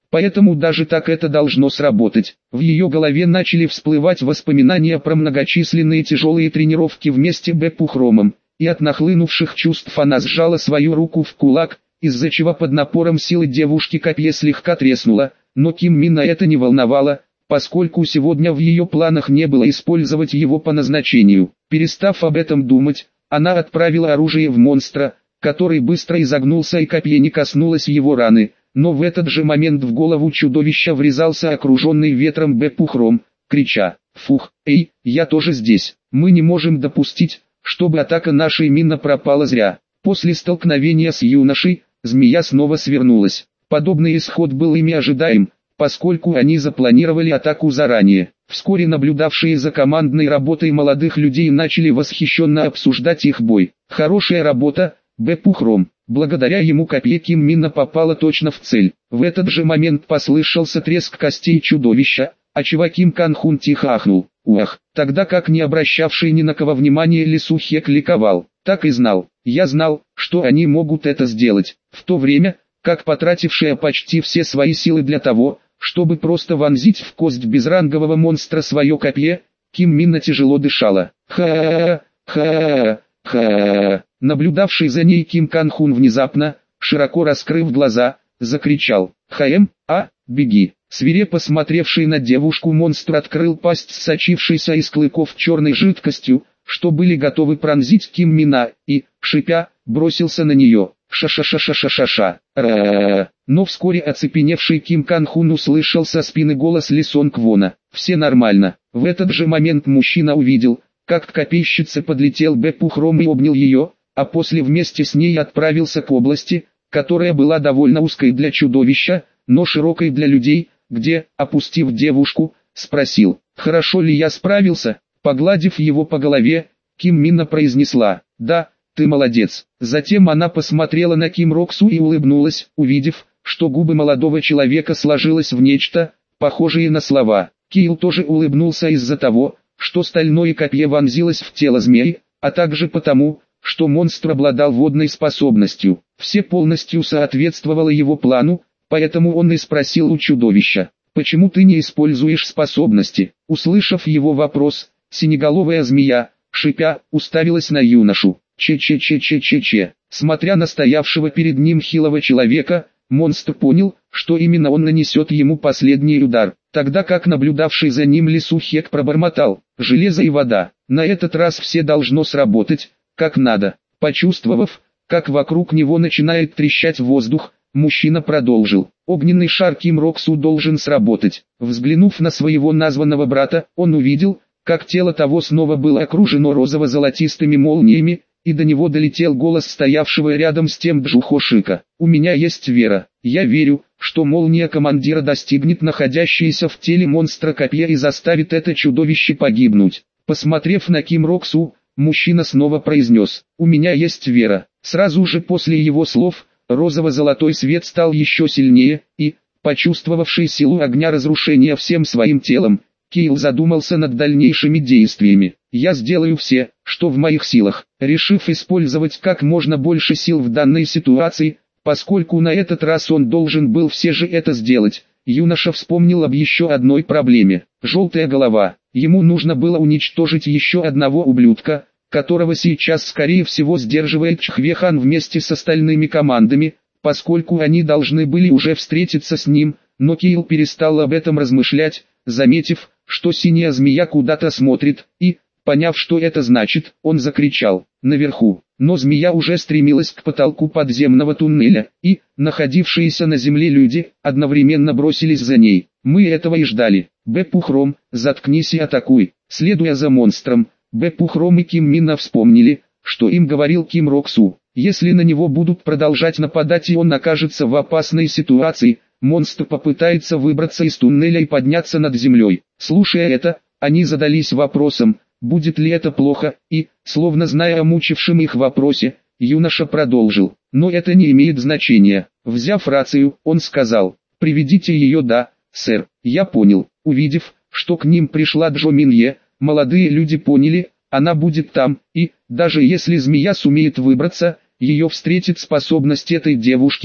Поэтому даже так это должно сработать. В ее голове начали всплывать воспоминания про многочисленные тяжелые тренировки вместе с Бепухромом, и от нахлынувших чувств она сжала свою руку в кулак, из-за чего под напором силы девушки копье слегка треснуло, но Ким Мина это не волновало, поскольку сегодня в ее планах не было использовать его по назначению. Перестав об этом думать, она отправила оружие в монстра, который быстро изогнулся и копье не коснулось его раны, но в этот же момент в голову чудовища врезался окруженный ветром Бепухром, крича: «Фух, эй, я тоже здесь, мы не можем допустить, чтобы атака нашей Мина пропала зря». После столкновения с юношей, змея снова свернулась. Подобный исход был ими ожидаем, поскольку они запланировали атаку заранее. Вскоре наблюдавшие за командной работой молодых людей начали восхищенно обсуждать их бой. «Хорошая работа, Бепухром». Благодаря ему копье Ким Мина попало точно в цель. В этот же момент послышался треск костей чудовища, отчего Ким Кан Хун тихо ахнул. Уах! Тогда как не обращавший ни на кого внимания Ли Су Хек ликовал. Так и знал. Я знал, что они могут это сделать. В то время, как потратившая почти все свои силы для того, чтобы просто вонзить в кость безрангового монстра свое копье, Ким Мина тяжело дышала. Ха-ха-ха, ха-ха-ха. Наблюдавший за ней Ким Кан Хун внезапно, широко раскрыв глаза, закричал: «Хаэм, а, беги!» Свирепо смотревший на девушку монстр открыл пасть с сочившейся из клыков черной жидкостью, что были готовы пронзить Ким Мина, и, шипя, бросился на нее. Ша-ша-ша-ша-ша-ша. Ра-ра-ра. Но вскоре оцепеневший Ким Кан Хун услышал со спины голос Ли Сонг Вона. «Все нормально». В этот же момент мужчина увидел, как к копейщице подлетел Бепухром и обнял ее, а после вместе с ней отправился к области, которая была довольно узкой для чудовища, но широкой для людей, где, опустив девушку, спросил: «Хорошо ли я справился?» Погладив его по голове, Ким Мина произнесла: «Да, ты молодец». Затем она посмотрела на Ким Роксу и улыбнулась, увидев, что губы молодого человека сложилось в нечто, похожее на слова. Киил тоже улыбнулся из-за того, что стальное копье вонзилось в тело змеи, а также потому, что монстр обладал водной способностью. Все полностью соответствовало его плану, поэтому он и спросил у чудовища: «Почему ты не используешь способности?» Услышав его вопрос, синеголовая змея, шипя, уставилась на юношу. Че-че-че-че-че-че. Смотря на стоявшего перед ним хилого человека, монстр понял, что именно он нанесет ему последний удар, тогда как наблюдавший за ним Ли Су Хек пробормотал: «Железо и вода, на этот раз все должно сработать, как надо». Почувствовав, как вокруг него начинает трещать воздух, мужчина продолжил: «Огненный шар Ким Роксу должен сработать». Взглянув на своего названного брата, он увидел, как тело того снова было окружено розово-золотистыми молниями, и до него долетел голос стоявшего рядом с тем Джухошика. «У меня есть вера. Я верю, что молния командира достигнет находящееся в теле монстра копья и заставит это чудовище погибнуть». Посмотрев на Ким Роксу, мужчина снова произнес: «У меня есть вера». Сразу же после его слов, розово-золотой свет стал еще сильнее, и, почувствовавший силу огня разрушения всем своим телом, Киил задумался над дальнейшими действиями. «Я сделаю все, что в моих силах». Решив использовать как можно больше сил в данной ситуации, поскольку на этот раз он должен был все же это сделать, юноша вспомнил об еще одной проблеме. Желтая голова. Ему нужно было уничтожить еще одного ублюдка, которого сейчас скорее всего сдерживает Чхвехан вместе с остальными командами, поскольку они должны были уже встретиться с ним, но Киил перестал об этом размышлять, заметив, что синяя змея куда-то смотрит, и, поняв, что это значит, он закричал: «Наверху!». Но змея уже стремилась к потолку подземного туннеля, и, находившиеся на земле люди, одновременно бросились за ней. «Мы этого и ждали. Бепухром, заткнись и атакуй». Следуя за монстром, Бепухром и Ким Мина вспомнили, что им говорил Ким Роксу. Если на него будут продолжать нападать и он окажется в опасной ситуации, монстр попытается выбраться из туннеля и подняться над землей. Слушая это, они задались вопросом, будет ли это плохо, и, словно зная о мучившем их вопросе, юноша продолжил: «Но это не имеет значения». Взяв рацию, он сказал: «Приведите ее». «Да, сэр». «Я понял». Увидев, что к ним пришла Джо Минье, молодые люди поняли, она будет там, и, даже если змея сумеет выбраться, ее встретит способность этой девушки,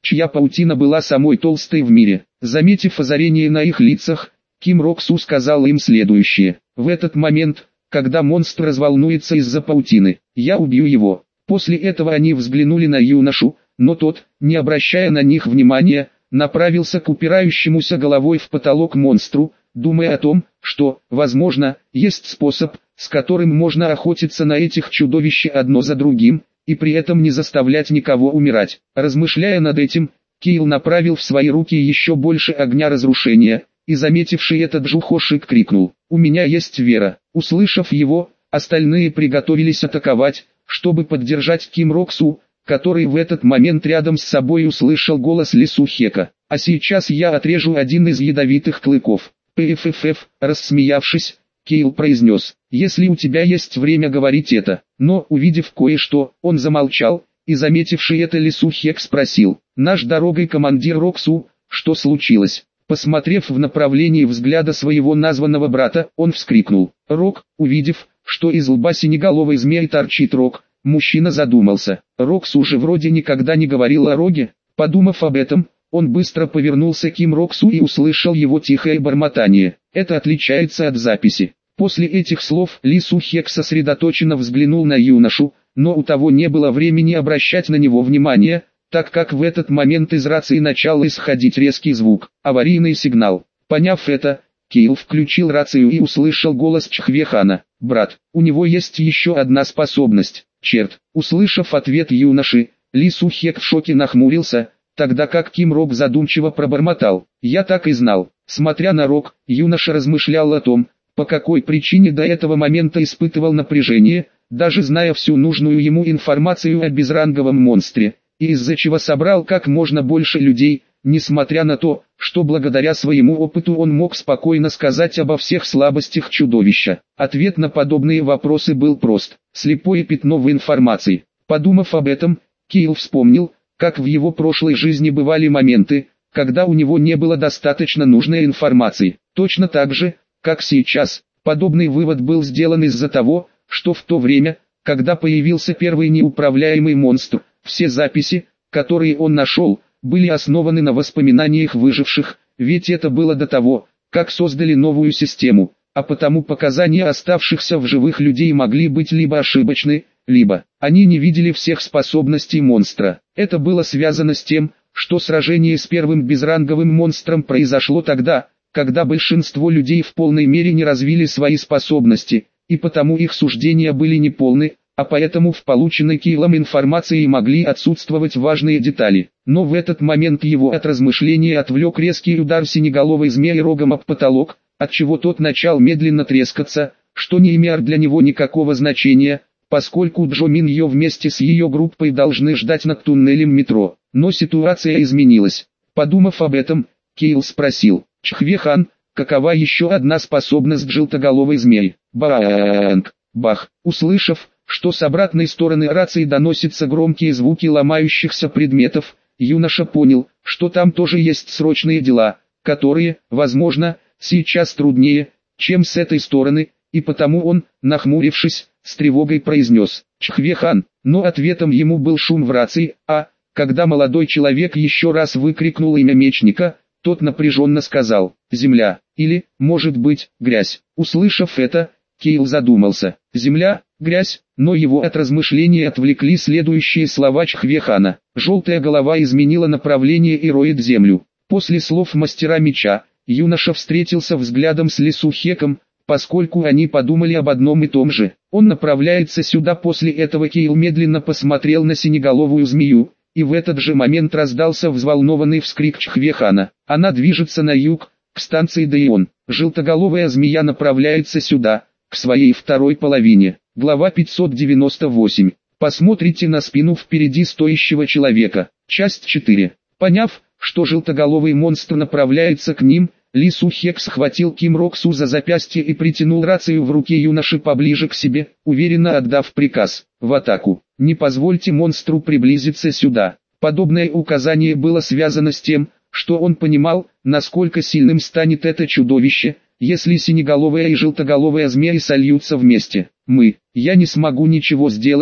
чья паутина была самой толстой в мире. Заметив озарение на их лицах, Ким Рок Су сказал им следующее: «В этот момент, когда монстр разволнуется из-за паутины, я убью его». После этого они взглянули на юношу, но тот, не обращая на них внимания, направился к упирающемуся головой в потолок монстру, думая о том, что, возможно, есть способ, с которым можно охотиться на этих чудовищ одно за другим, и при этом не заставлять никого умирать. Размышляя над этим, Кейл направил в свои руки еще больше огня разрушения, и заметивший это Джухошик крикнул: «У меня есть вера». Услышав его, остальные приготовились атаковать, чтобы поддержать Ким Рок Су, который в этот момент рядом с собой услышал голос Ли Су Хека. «А сейчас я отрежу один из ядовитых клыков». «Пффф», рассмеявшись, Кейл произнес: «Если у тебя есть время говорить это». Но, увидев кое-что, он замолчал, и заметивший это Ли Су Хек спросил: «Наш дорогой командир Рок Су, что случилось?» Посмотрев в направлении взгляда своего названного брата, он вскрикнул: «Рок!» Увидев, что из лба синеголовой змеи торчит рог, мужчина задумался. Рок Су же вроде никогда не говорил о роге. Подумав об этом, он быстро повернулся к Ким Рок Су и услышал его тихое бормотание. Это отличается от записи. После этих слов Ли Су Хек сосредоточенно взглянул на юношу, но у того не было времени обращать на него внимание, так как в этот момент из рации начал исходить резкий звук, аварийный сигнал. Поняв это, Кейл включил рацию и услышал голос Чхвехана: «Брат, у него есть еще одна способность, черт». Услышав ответ юноши, Ли Су Хек в шоке нахмурился, тогда как Ким Рок задумчиво пробормотал: «Я так и знал». Смотря на рог, юноша размышлял о том, по какой причине до этого момента испытывал напряжение, даже зная всю нужную ему информацию о безранговом монстре, и из-за чего собрал как можно больше людей, несмотря на то, что благодаря своему опыту он мог спокойно сказать обо всех слабостях чудовища. Ответ на подобные вопросы был прост: слепое пятно в информации. Подумав об этом, Кейл вспомнил, как в его прошлой жизни бывали моменты, когда у него не было достаточно нужной информации. Точно так же, как сейчас, подобный вывод был сделан из-за того, что в то время, когда появился первый неуправляемый монстр, все записи, которые он нашел, были основаны на воспоминаниях выживших, ведь это было до того, как создали новую систему, а потому показания оставшихся в живых людей могли быть либо ошибочны, либо они не видели всех способностей монстра. Это было связано с тем, что сражение с первым безранговым монстром произошло тогда, когда большинство людей в полной мере не развили свои способности, и потому их суждения были неполны, а поэтому в полученной Кейлом информации могли отсутствовать важные детали. Но в этот момент его от размышления отвлек резкий удар синеголовой змеи рогом об потолок, отчего тот начал медленно трескаться, что не имело для него никакого значения, поскольку Джо Мин Йо вместе с ее группой должны ждать над туннелем метро. Но ситуация изменилась. Подумав об этом, Кейл спросил: «Чхвехан, какова еще одна способность желтоголовой змеи?» Банг! Бах! Услышав, что с обратной стороны рации доносятся громкие звуки ломающихся предметов, юноша понял, что там тоже есть срочные дела, которые, возможно, сейчас труднее, чем с этой стороны, и потому он, нахмурившись, с тревогой произнес: «Чхвехан», но ответом ему был шум в рации, а, когда молодой человек еще раз выкрикнул имя мечника, тот напряженно сказал: «Земля», или, может быть, грязь. Услышав это, Кейл задумался: «Земля, грязь», но его от размышлений отвлекли следующие слова Чхвехана: «Желтая голова изменила направление и роет землю». После слов мастера меча, юноша встретился взглядом с Ли Су Хеком, поскольку они подумали об одном и том же. Он направляется сюда. После этого Кейл медленно посмотрел на синеголовую змею, и в этот же момент раздался взволнованный вскрик Чхвехана. Она движется на юг, к станции Дэйон. Желтоголовая змея направляется сюда, к своей второй половине. Глава пятьсот девяносто восемь. Посмотрите на спину впереди стоящего человека. Часть четыре. Поняв, что желтоголовый монстр направляется к ним, Ли Су Хек схватил Ким Рок Су за запястье и притянул рацию в руке юноши поближе к себе, уверенно отдав приказ: «В атаку! Не позвольте монстру приблизиться сюда». Подобное указание было связано с тем, что он понимал, насколько сильным станет это чудовище, если синеголовая и желтоголовая змеи сольются вместе. «Мы, я не смогу ничего сделать,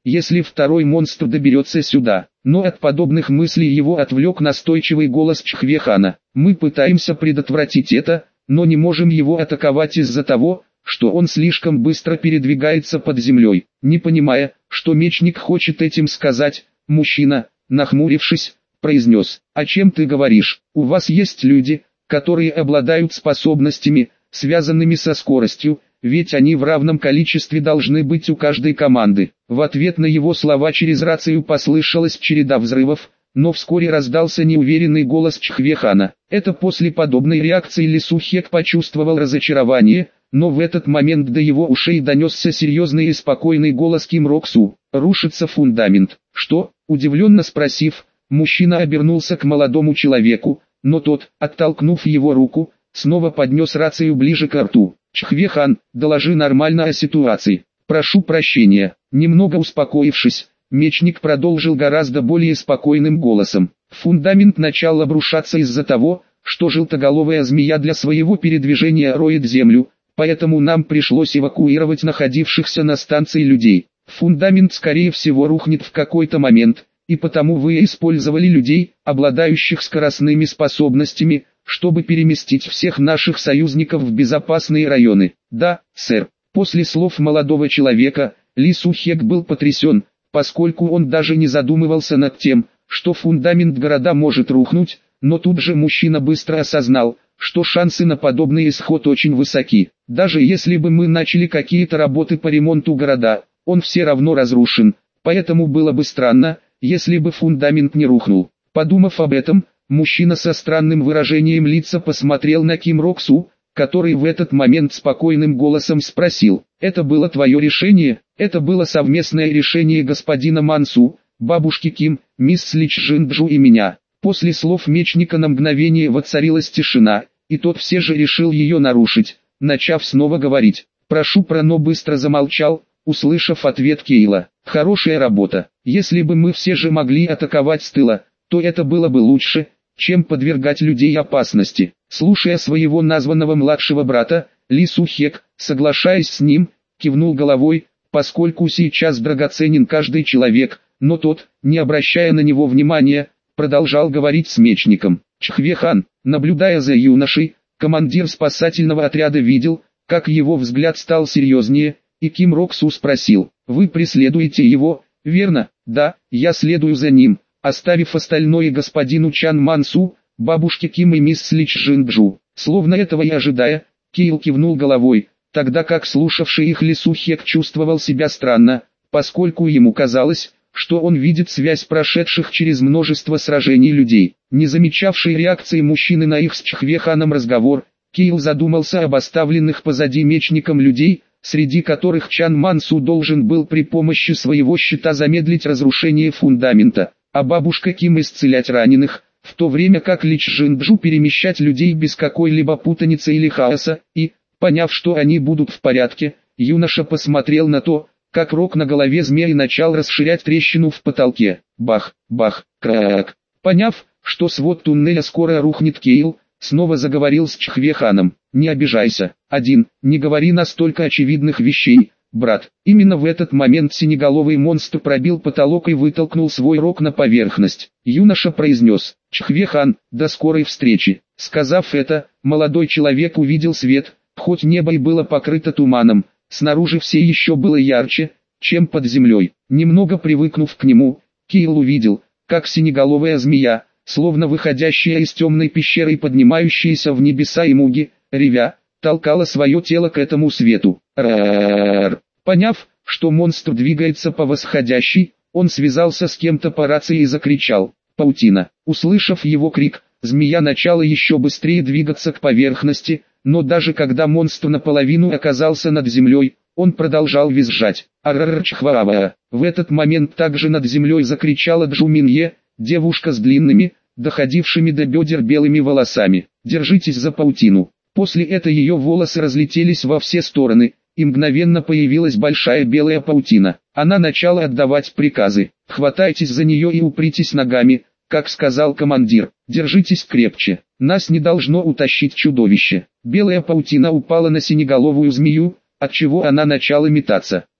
если второй монстр доберется сюда. Но от подобных мыслей его отвлек настойчивый голос Чхвехана. Мы пытаемся предотвратить это, но не можем его атаковать из-за того, что он слишком быстро передвигается под землей. Не понимая, что мечник хочет этим сказать, мужчина, нахмурившись, произнес: «О чем ты говоришь? У вас есть люди, которые обладают способностями, связанными со скоростью, ведь они в равном количестве должны быть у каждой команды». В ответ на его слова через рацию послышалась череда взрывов, но вскоре раздался неуверенный голос Чхвехана. Это после подобной реакции Ли Сухек почувствовал разочарование, но в этот момент до его ушей донесся серьезный и спокойный голос Ким Роксу. «Рушится фундамент». «Что?» – удивленно спросив, мужчина обернулся к молодому человеку, но тот, оттолкнув его руку, снова поднес рацию ближе к рту. «Чхвехан, доложи нормально о ситуации. Прошу прощения». Немного успокоившись, мечник продолжил гораздо более спокойным голосом. «Фундамент начал обрушаться из-за того, что желтоголовая змея для своего передвижения роет землю, поэтому нам пришлось эвакуировать находившихся на станции людей. Фундамент скорее всего рухнет в какой-то момент, и потому вы использовали людей, обладающих скоростными способностями, чтобы переместить всех наших союзников в безопасные районы». «Да, сэр». После слов молодого человека, Ли Сухек был потрясен, поскольку он даже не задумывался над тем, что фундамент города может рухнуть, но тут же мужчина быстро осознал, что шансы на подобный исход очень высоки. Даже если бы мы начали какие-то работы по ремонту города, он все равно разрушен, поэтому было бы странно, если бы фундамент не рухнул. Подумав об этом, мужчина со странным выражением лица посмотрел на Ким Роксу, который в этот момент спокойным голосом спросил: «Это было твое решение?» «Это было совместное решение господина Мансу, бабушки Ким, мисс Ли Чжинджу и меня». После слов мечника на мгновение воцарилась тишина, и тот все же решил ее нарушить, начав снова говорить. «Прошу про», но быстро замолчал, услышав ответ Кейла. «Хорошая работа. Если бы мы все же могли атаковать с тыла, то это было бы лучше, чем подвергать людей опасности». Слушая своего названного младшего брата, Ли Сухек, соглашаясь с ним, кивнул головой, поскольку сейчас драгоценен каждый человек, но тот, не обращая на него внимания, продолжал говорить с мечником. Чхвехан, наблюдая за юношей, командир спасательного отряда видел, как его взгляд стал серьезнее, и Ким Роксу спросил: «Вы преследуете его, верно?» «Да, я следую за ним», оставив остальное господину Чан Мансу, бабушке Ким и мисс Ли Чжинджу. Словно этого и ожидая, Кейл кивнул головой, тогда как слушавший их Ли Сухек чувствовал себя странно, поскольку ему казалось, что он видит связь прошедших через множество сражений людей. Не замечавший реакции мужчины на их с Чхвеханом разговор, Кейл задумался об оставленных позади мечником людей, среди которых Чан Мансу должен был при помощи своего щита замедлить разрушение фундамента, а бабушка Ким исцелять раненых, в то время как Ли Чжинджу перемещать людей без какой-либо путаницы или хаоса, и, поняв, что они будут в порядке, юноша посмотрел на то, как рог на голове змеи начал расширять трещину в потолке. Бах, бах, крак. Поняв, что свод туннеля скоро рухнет, Кейл снова заговорил с Чхвеханом. «Не обижайся. Один, не говори настолько очевидных вещей, брат». Именно в этот момент синеголовый монстр пробил потолок и вытолкнул свой рог на поверхность. Юноша произнес: «Чхвехан, до скорой встречи». Сказав это, молодой человек увидел свет, хоть небо и было покрыто туманом, снаружи все еще было ярче, чем под землей. Немного привыкнув к нему, Кейл увидел, как синеголовая змея, словно выходящая из темной пещеры и поднимающаяся в небеса и муги, ревя, толкала свое тело к этому свету. Ра-ра-ра. Поняв, что монстр двигается по восходящей, он связался с кем-то по рации и закричал: «Паутина!». Услышав его крик, змея начала еще быстрее двигаться к поверхности, но даже когда монстр наполовину оказался над землей, он продолжал визжать. Арарарчхваава. В этот момент также над землей закричала Джуминье, девушка с длинными, доходившими до бедер белыми волосами. «Держитесь за паутину». После этого ее волосы разлетелись во все стороны, и мгновенно появилась большая белая паутина. Она начала отдавать приказы. «Хватайтесь за нее и упритесь ногами», как сказал командир. «Держитесь крепче. Нас не должно утащить чудовище». Белая паутина упала на синеголовую змею, отчего она начала метаться.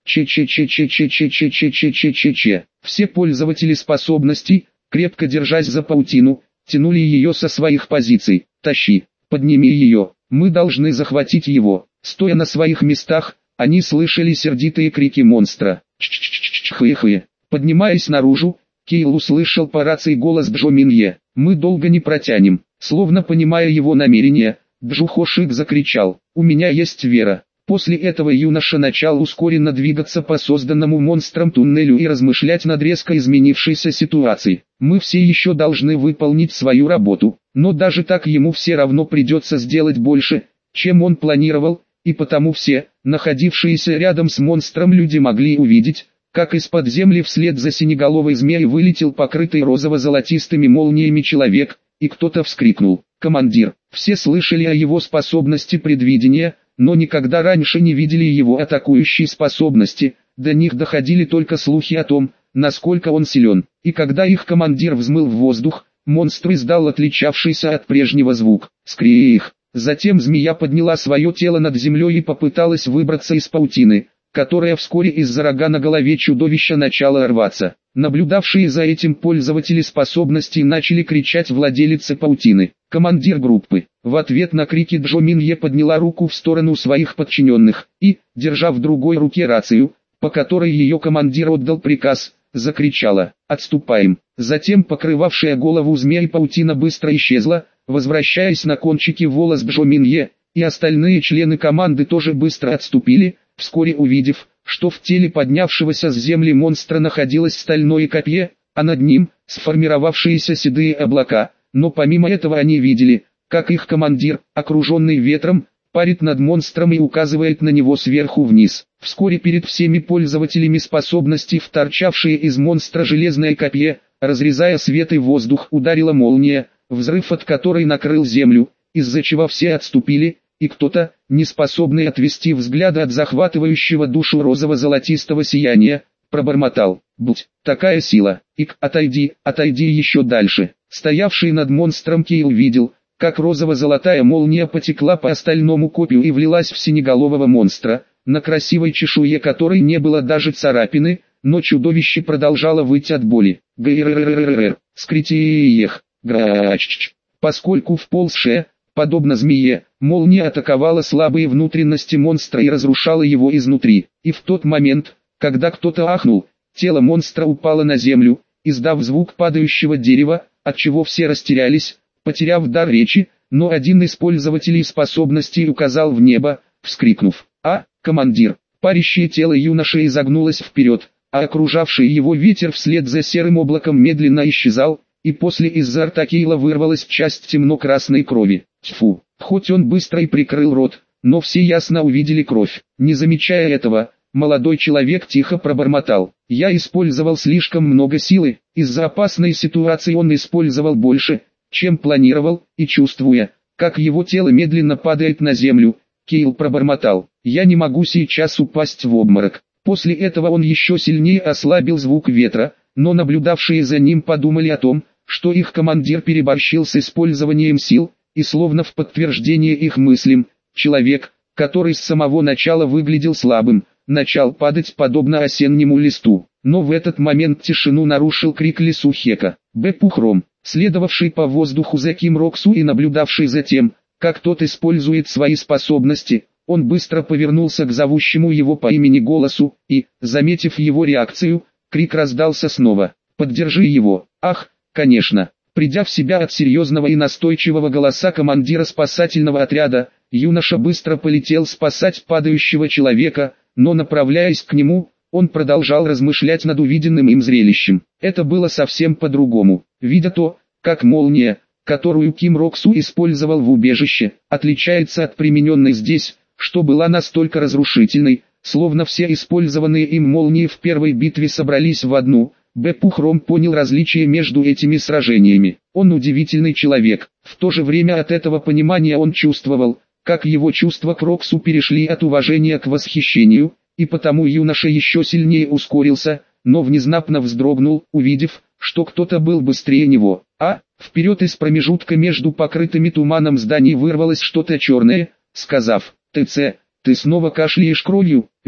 Че-че-че-че-че-че-че-че-че-че-че-че. Все пользователи способностей, крепко держась за паутину, тянули ее со своих позиций. Тащи, подними ее, мы должны захватить его. Стоя на своих местах, они слышали сердитые крики монстра. Ч-ч-ч-ч-ч-хэ-хэ. Поднимаясь наружу, Кейл услышал по рации голос Джо Минье. «Мы долго не протянем». Словно понимая его намерение, Джухошик закричал: «У меня есть вера». После этого юноша начал ускоренно двигаться по созданному монстром туннелю и размышлять над резко изменившейся ситуацией. Мы все еще должны выполнить свою работу, но даже так ему все равно придется сделать больше, чем он планировал, и потому все, находившиеся рядом с монстром люди могли увидеть, как из-под земли вслед за синеголовой змеей вылетел покрытый розово-золотистыми молниями человек, и кто-то вскрикнул: «Командир!». Все слышали о его способности предвидения, но никогда раньше не видели его атакующей способности, до них доходили только слухи о том, насколько он силен. И когда их командир взмыл в воздух, монстр издал отличавшийся от прежнего звук — скрих. Затем змея подняла свое тело над землей и попыталась выбраться из паутины, которая вскоре из-за рога на голове чудовища начала рваться. Наблюдавшие за этим пользователи способностей начали кричать владелице паутины: «Командир группы!». В ответ на крики Джо Минье подняла руку в сторону своих подчиненных и, держа в другой руке рацию, по которой ее командир отдал приказ, закричала: «Отступаем!». Затем покрывавшая голову змеи паутина быстро исчезла, возвращаясь на кончики волос Джо Минье, и остальные члены команды тоже быстро отступили, вскоре увидев, что в теле поднявшегося с земли монстра находилось стальное копье, а над ним — сформировавшиеся седые облака, но помимо этого они видели, как их командир, окруженный ветром, парит над монстром и указывает на него сверху вниз. Вскоре перед всеми пользователями способностей вторчавшие из монстра железное копье, разрезая свет и воздух, ударила молния, взрыв от которой накрыл землю, из-за чего все отступили, и кто-то, не способный отвести взгляда от захватывающего душу розово-золотистого сияния, пробормотал: «Будь такая сила, ик, отойди, отойди еще дальше». Стоявший над монстром Кейл видел, как розово-золотая молния потекла по остальному копью и влилась в синеголового монстра, на красивой чешуе которой не было даже царапины, но чудовище продолжало выть от боли. Гррррррррр, скритиех, грачч. Поскольку вползшая, подобно змее, молния атаковала слабые внутренности монстра и разрушала его изнутри. И в тот момент, когда кто-то ахнул, тело монстра упало на землю, издав звук падающего дерева, отчего все растерялись, потеряв дар речи, но один из пользователей способностей указал в небо, вскрикнув: «А, командир!». Парящее тело юноши изогнулось вперед, а окружавший его ветер вслед за серым облаком медленно исчезал, и после изо рта Кейла вырвалась часть темно-красной крови. Тьфу! Хоть он быстро и прикрыл рот, но все ясно увидели кровь. Не замечая этого, молодой человек тихо пробормотал: «Я использовал слишком много силы, из-за опасной ситуации он использовал больше, чем планировал», и чувствуя, как его тело медленно падает на землю, Кейл пробормотал: «Я не могу сейчас упасть в обморок». После этого он еще сильнее ослабил звук ветра, но наблюдавшие за ним подумали о том, что их командир переборщил с использованием сил, и словно в подтверждение их мыслям, человек, который с самого начала выглядел слабым, начал падать подобно осеннему листу. Но в этот момент тишину нарушил крик Лису Хека. Б. Пухром, следовавший по воздуху за Ким Роксу и наблюдавший за тем, как тот использует свои способности, он быстро повернулся к зовущему его по имени голосу, и, заметив его реакцию, крик раздался снова: «Поддержи его!». Ах, конечно! Придя в себя от серьезного и настойчивого голоса командира спасательного отряда, юноша быстро полетел спасать падающего человека, но направляясь к нему, он продолжал размышлять над увиденным им зрелищем. Это было совсем по-другому. Видя то, как молния, которую Ким Роксу использовал в убежище, отличается от примененной здесь, что была настолько разрушительной, словно все использованные им молнии в первой битве собрались в одну, Б. Пухром понял различие между этими сражениями. Он удивительный человек. В то же время от этого понимания он чувствовал, как его чувства к Роксу перешли от уважения к восхищению, и потому юноша еще сильнее ускорился, но внезапно вздрогнул, увидев, что кто-то был быстрее него. А, вперед из промежутка между покрытыми туманом зданий вырвалось что-то черное, сказав: «Т Ц, ты снова кашляешь кровью,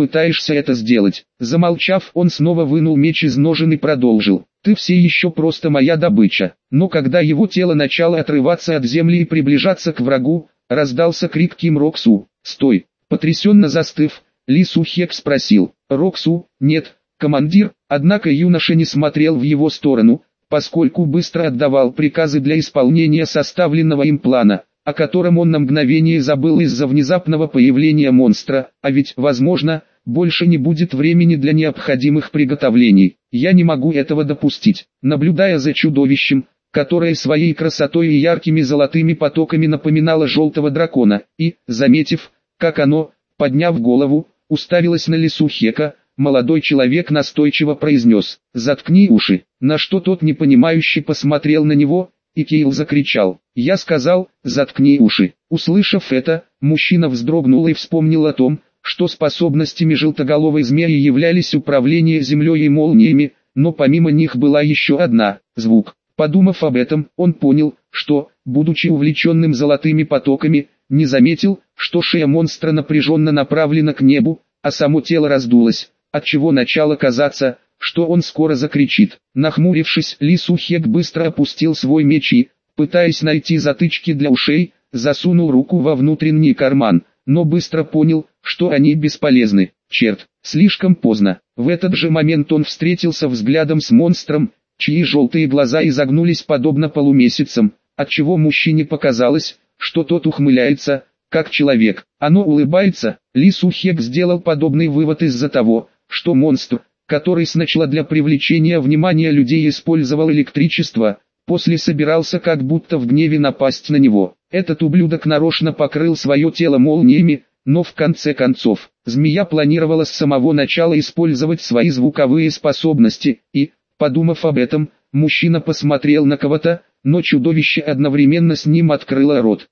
попытаешься это сделать». Замолчав, он снова вынул меч из ножен и продолжил: «Ты все еще просто моя добыча». Но когда его тело начало отрываться от земли и приближаться к врагу, раздался крик Ким Роксу: «Стой!». Потрясенно застыв, Ли Сухек спросил: «Роксу?» «Нет, командир». Однако юноша не смотрел в его сторону, поскольку быстро отдавал приказы для исполнения составленного им плана, о котором он на мгновение забыл из-за внезапного появления монстра, а ведь, возможно, больше не будет времени для необходимых приготовлений. Я не могу этого допустить. Наблюдая за чудовищем, которое своей красотой и яркими золотыми потоками напоминало желтого дракона, и, заметив, как оно, подняв голову, уставилось на Ли Сухека, молодой человек настойчиво произнес: «Заткни уши», на что тот непонимающе посмотрел на него, и Кейл закричал: «Я сказал, заткни уши». Услышав это, мужчина вздрогнул и вспомнил о том, что способностями желтоголовой змеи являлись управление землей и молниями, но помимо них была еще одна – звук. Подумав об этом, он понял, что, будучи увлеченным золотыми потоками, не заметил, что шея монстра напряженно направлена к небу, а само тело раздулось, отчего начало казаться, что он скоро закричит. Нахмурившись, Ли Сухек быстро опустил свой меч и, пытаясь найти затычки для ушей, засунул руку во внутренний карман, но быстро понял, что они бесполезны. Черт, слишком поздно. В этот же момент он встретился взглядом с монстром, чьи желтые глаза изогнулись подобно полумесяцам, отчего мужчине показалось, что тот ухмыляется, как человек. Оно улыбается. Ли Сухек сделал подобный вывод из-за того, что монстр, который сначала для привлечения внимания людей использовал электричество, после собирался как будто в гневе напасть на него. Этот ублюдок нарочно покрыл свое тело молниями, но в конце концов, змея планировала с самого начала использовать свои звуковые способности, и, подумав об этом, мужчина посмотрел на кого-то, но чудовище одновременно с ним открыло рот.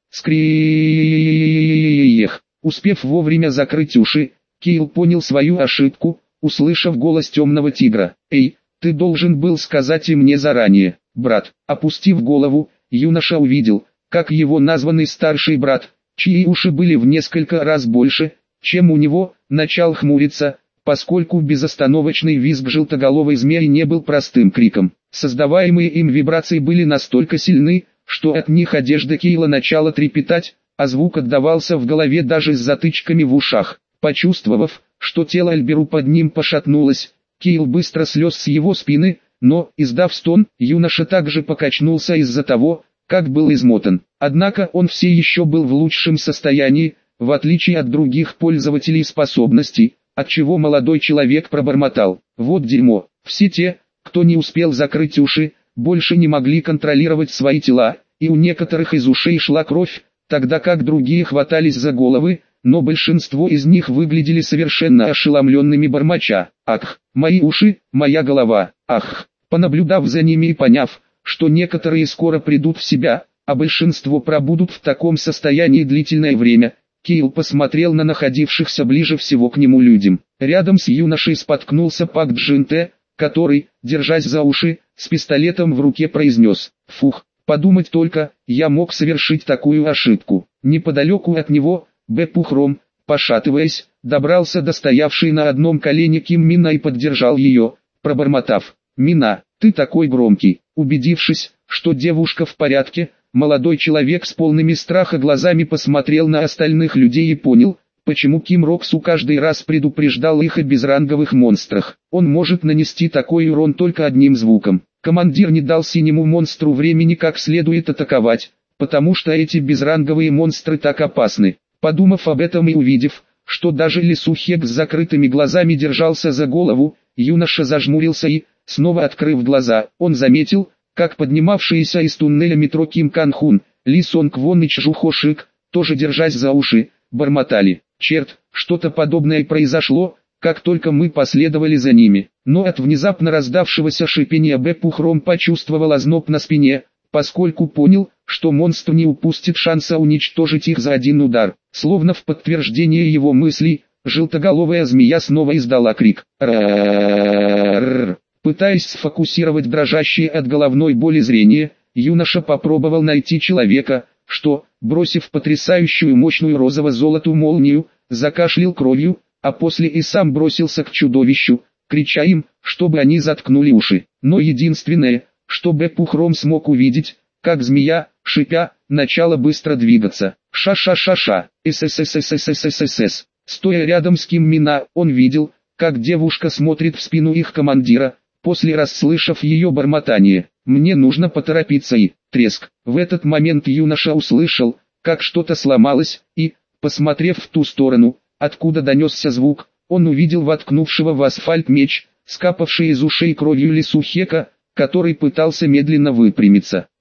Скриеееееех. Успев вовремя закрыть уши, Кейл понял свою ошибку, услышав голос темного тигра. «Эй, ты должен был сказать и мне заранее, брат». Опустив голову, юноша увидел, как его названный старший брат, чьи уши были в несколько раз больше, чем у него, начал хмуриться, поскольку безостановочный визг желтоголовой змеи не был простым криком. Создаваемые им вибрации были настолько сильны, что от них одежда Кейла начала трепетать, а звук отдавался в голове даже с затычками в ушах. Почувствовав, что тело Альберу под ним пошатнулось, Кейл быстро слез с его спины, но, издав стон, юноша также покачнулся из-за того, как был измотан. Однако он все еще был в лучшем состоянии, в отличие от других пользователей способностей, отчего молодой человек пробормотал: «Вот дерьмо». Все те, кто не успел закрыть уши, больше не могли контролировать свои тела, и у некоторых из ушей шла кровь, тогда как другие хватались за головы, но большинство из них выглядели совершенно ошеломленными, бормоча: «Ах, мои уши, моя голова, ах». Понаблюдав за ними и поняв, что некоторые скоро придут в себя, а большинство пробудут в таком состоянии длительное время, Кейл посмотрел на находившихся ближе всего к нему людям. Рядом с юношей споткнулся Пак Джинте, который, держась за уши, с пистолетом в руке произнес: «Фух, подумать только, я мог совершить такую ошибку». Неподалеку от него, Б. Пухром, пошатываясь, добрался до стоявшей на одном колене Ким Мина и поддержал ее, пробормотав: «Мина, ты такой громкий». Убедившись, что девушка в порядке, молодой человек с полными страха глазами посмотрел на остальных людей и понял, почему Ким Роксу каждый раз предупреждал их о безранговых монстрах. Он может нанести такой урон только одним звуком. Командир не дал синему монстру времени как следует атаковать, потому что эти безранговые монстры так опасны. Подумав об этом и увидев, что даже Ли Сухек с закрытыми глазами держался за голову, юноша зажмурился и, снова открыв глаза, он заметил, как поднимавшиеся из туннеля метро Ким Кан Хун, Ли Сонг Вон и Чжу Хо Шик, тоже держась за уши, бормотали: «Черт, что-то подобное произошло, как только мы последовали за ними». Но от внезапно раздавшегося шипения Б. Пухром почувствовал озноб на спине, поскольку понял, что монстр не упустит шанса уничтожить их за один удар. Словно в подтверждение его мыслей, желтоголовая змея снова издала крик. «Ра-ра-ра-ра-ра-ра». Пытаясь сфокусировать дрожащее от головной боли зрение, юноша попробовал найти человека, что, бросив потрясающую мощную розово-золотую молнию, закашлял кровью, а после и сам бросился к чудовищу, крича им, чтобы они заткнули уши. Но единственное, что Б. Пухром смог увидеть, как змея, шипя, начала быстро двигаться. Ша-ша-ша-ша, эс-эс-эс-эс-эс-эс-эс-эс. Стоя рядом с Ким Мина, он видел, как девушка смотрит в спину их командира, после расслышав ее бормотание: «Мне нужно поторопиться» и треск. В этот момент юноша услышал, как что-то сломалось, и, посмотрев в ту сторону, откуда донесся звук, он увидел воткнувшего в асфальт меч, скапавший из ушей кровью Ли Сухека, который пытался медленно выпрямиться.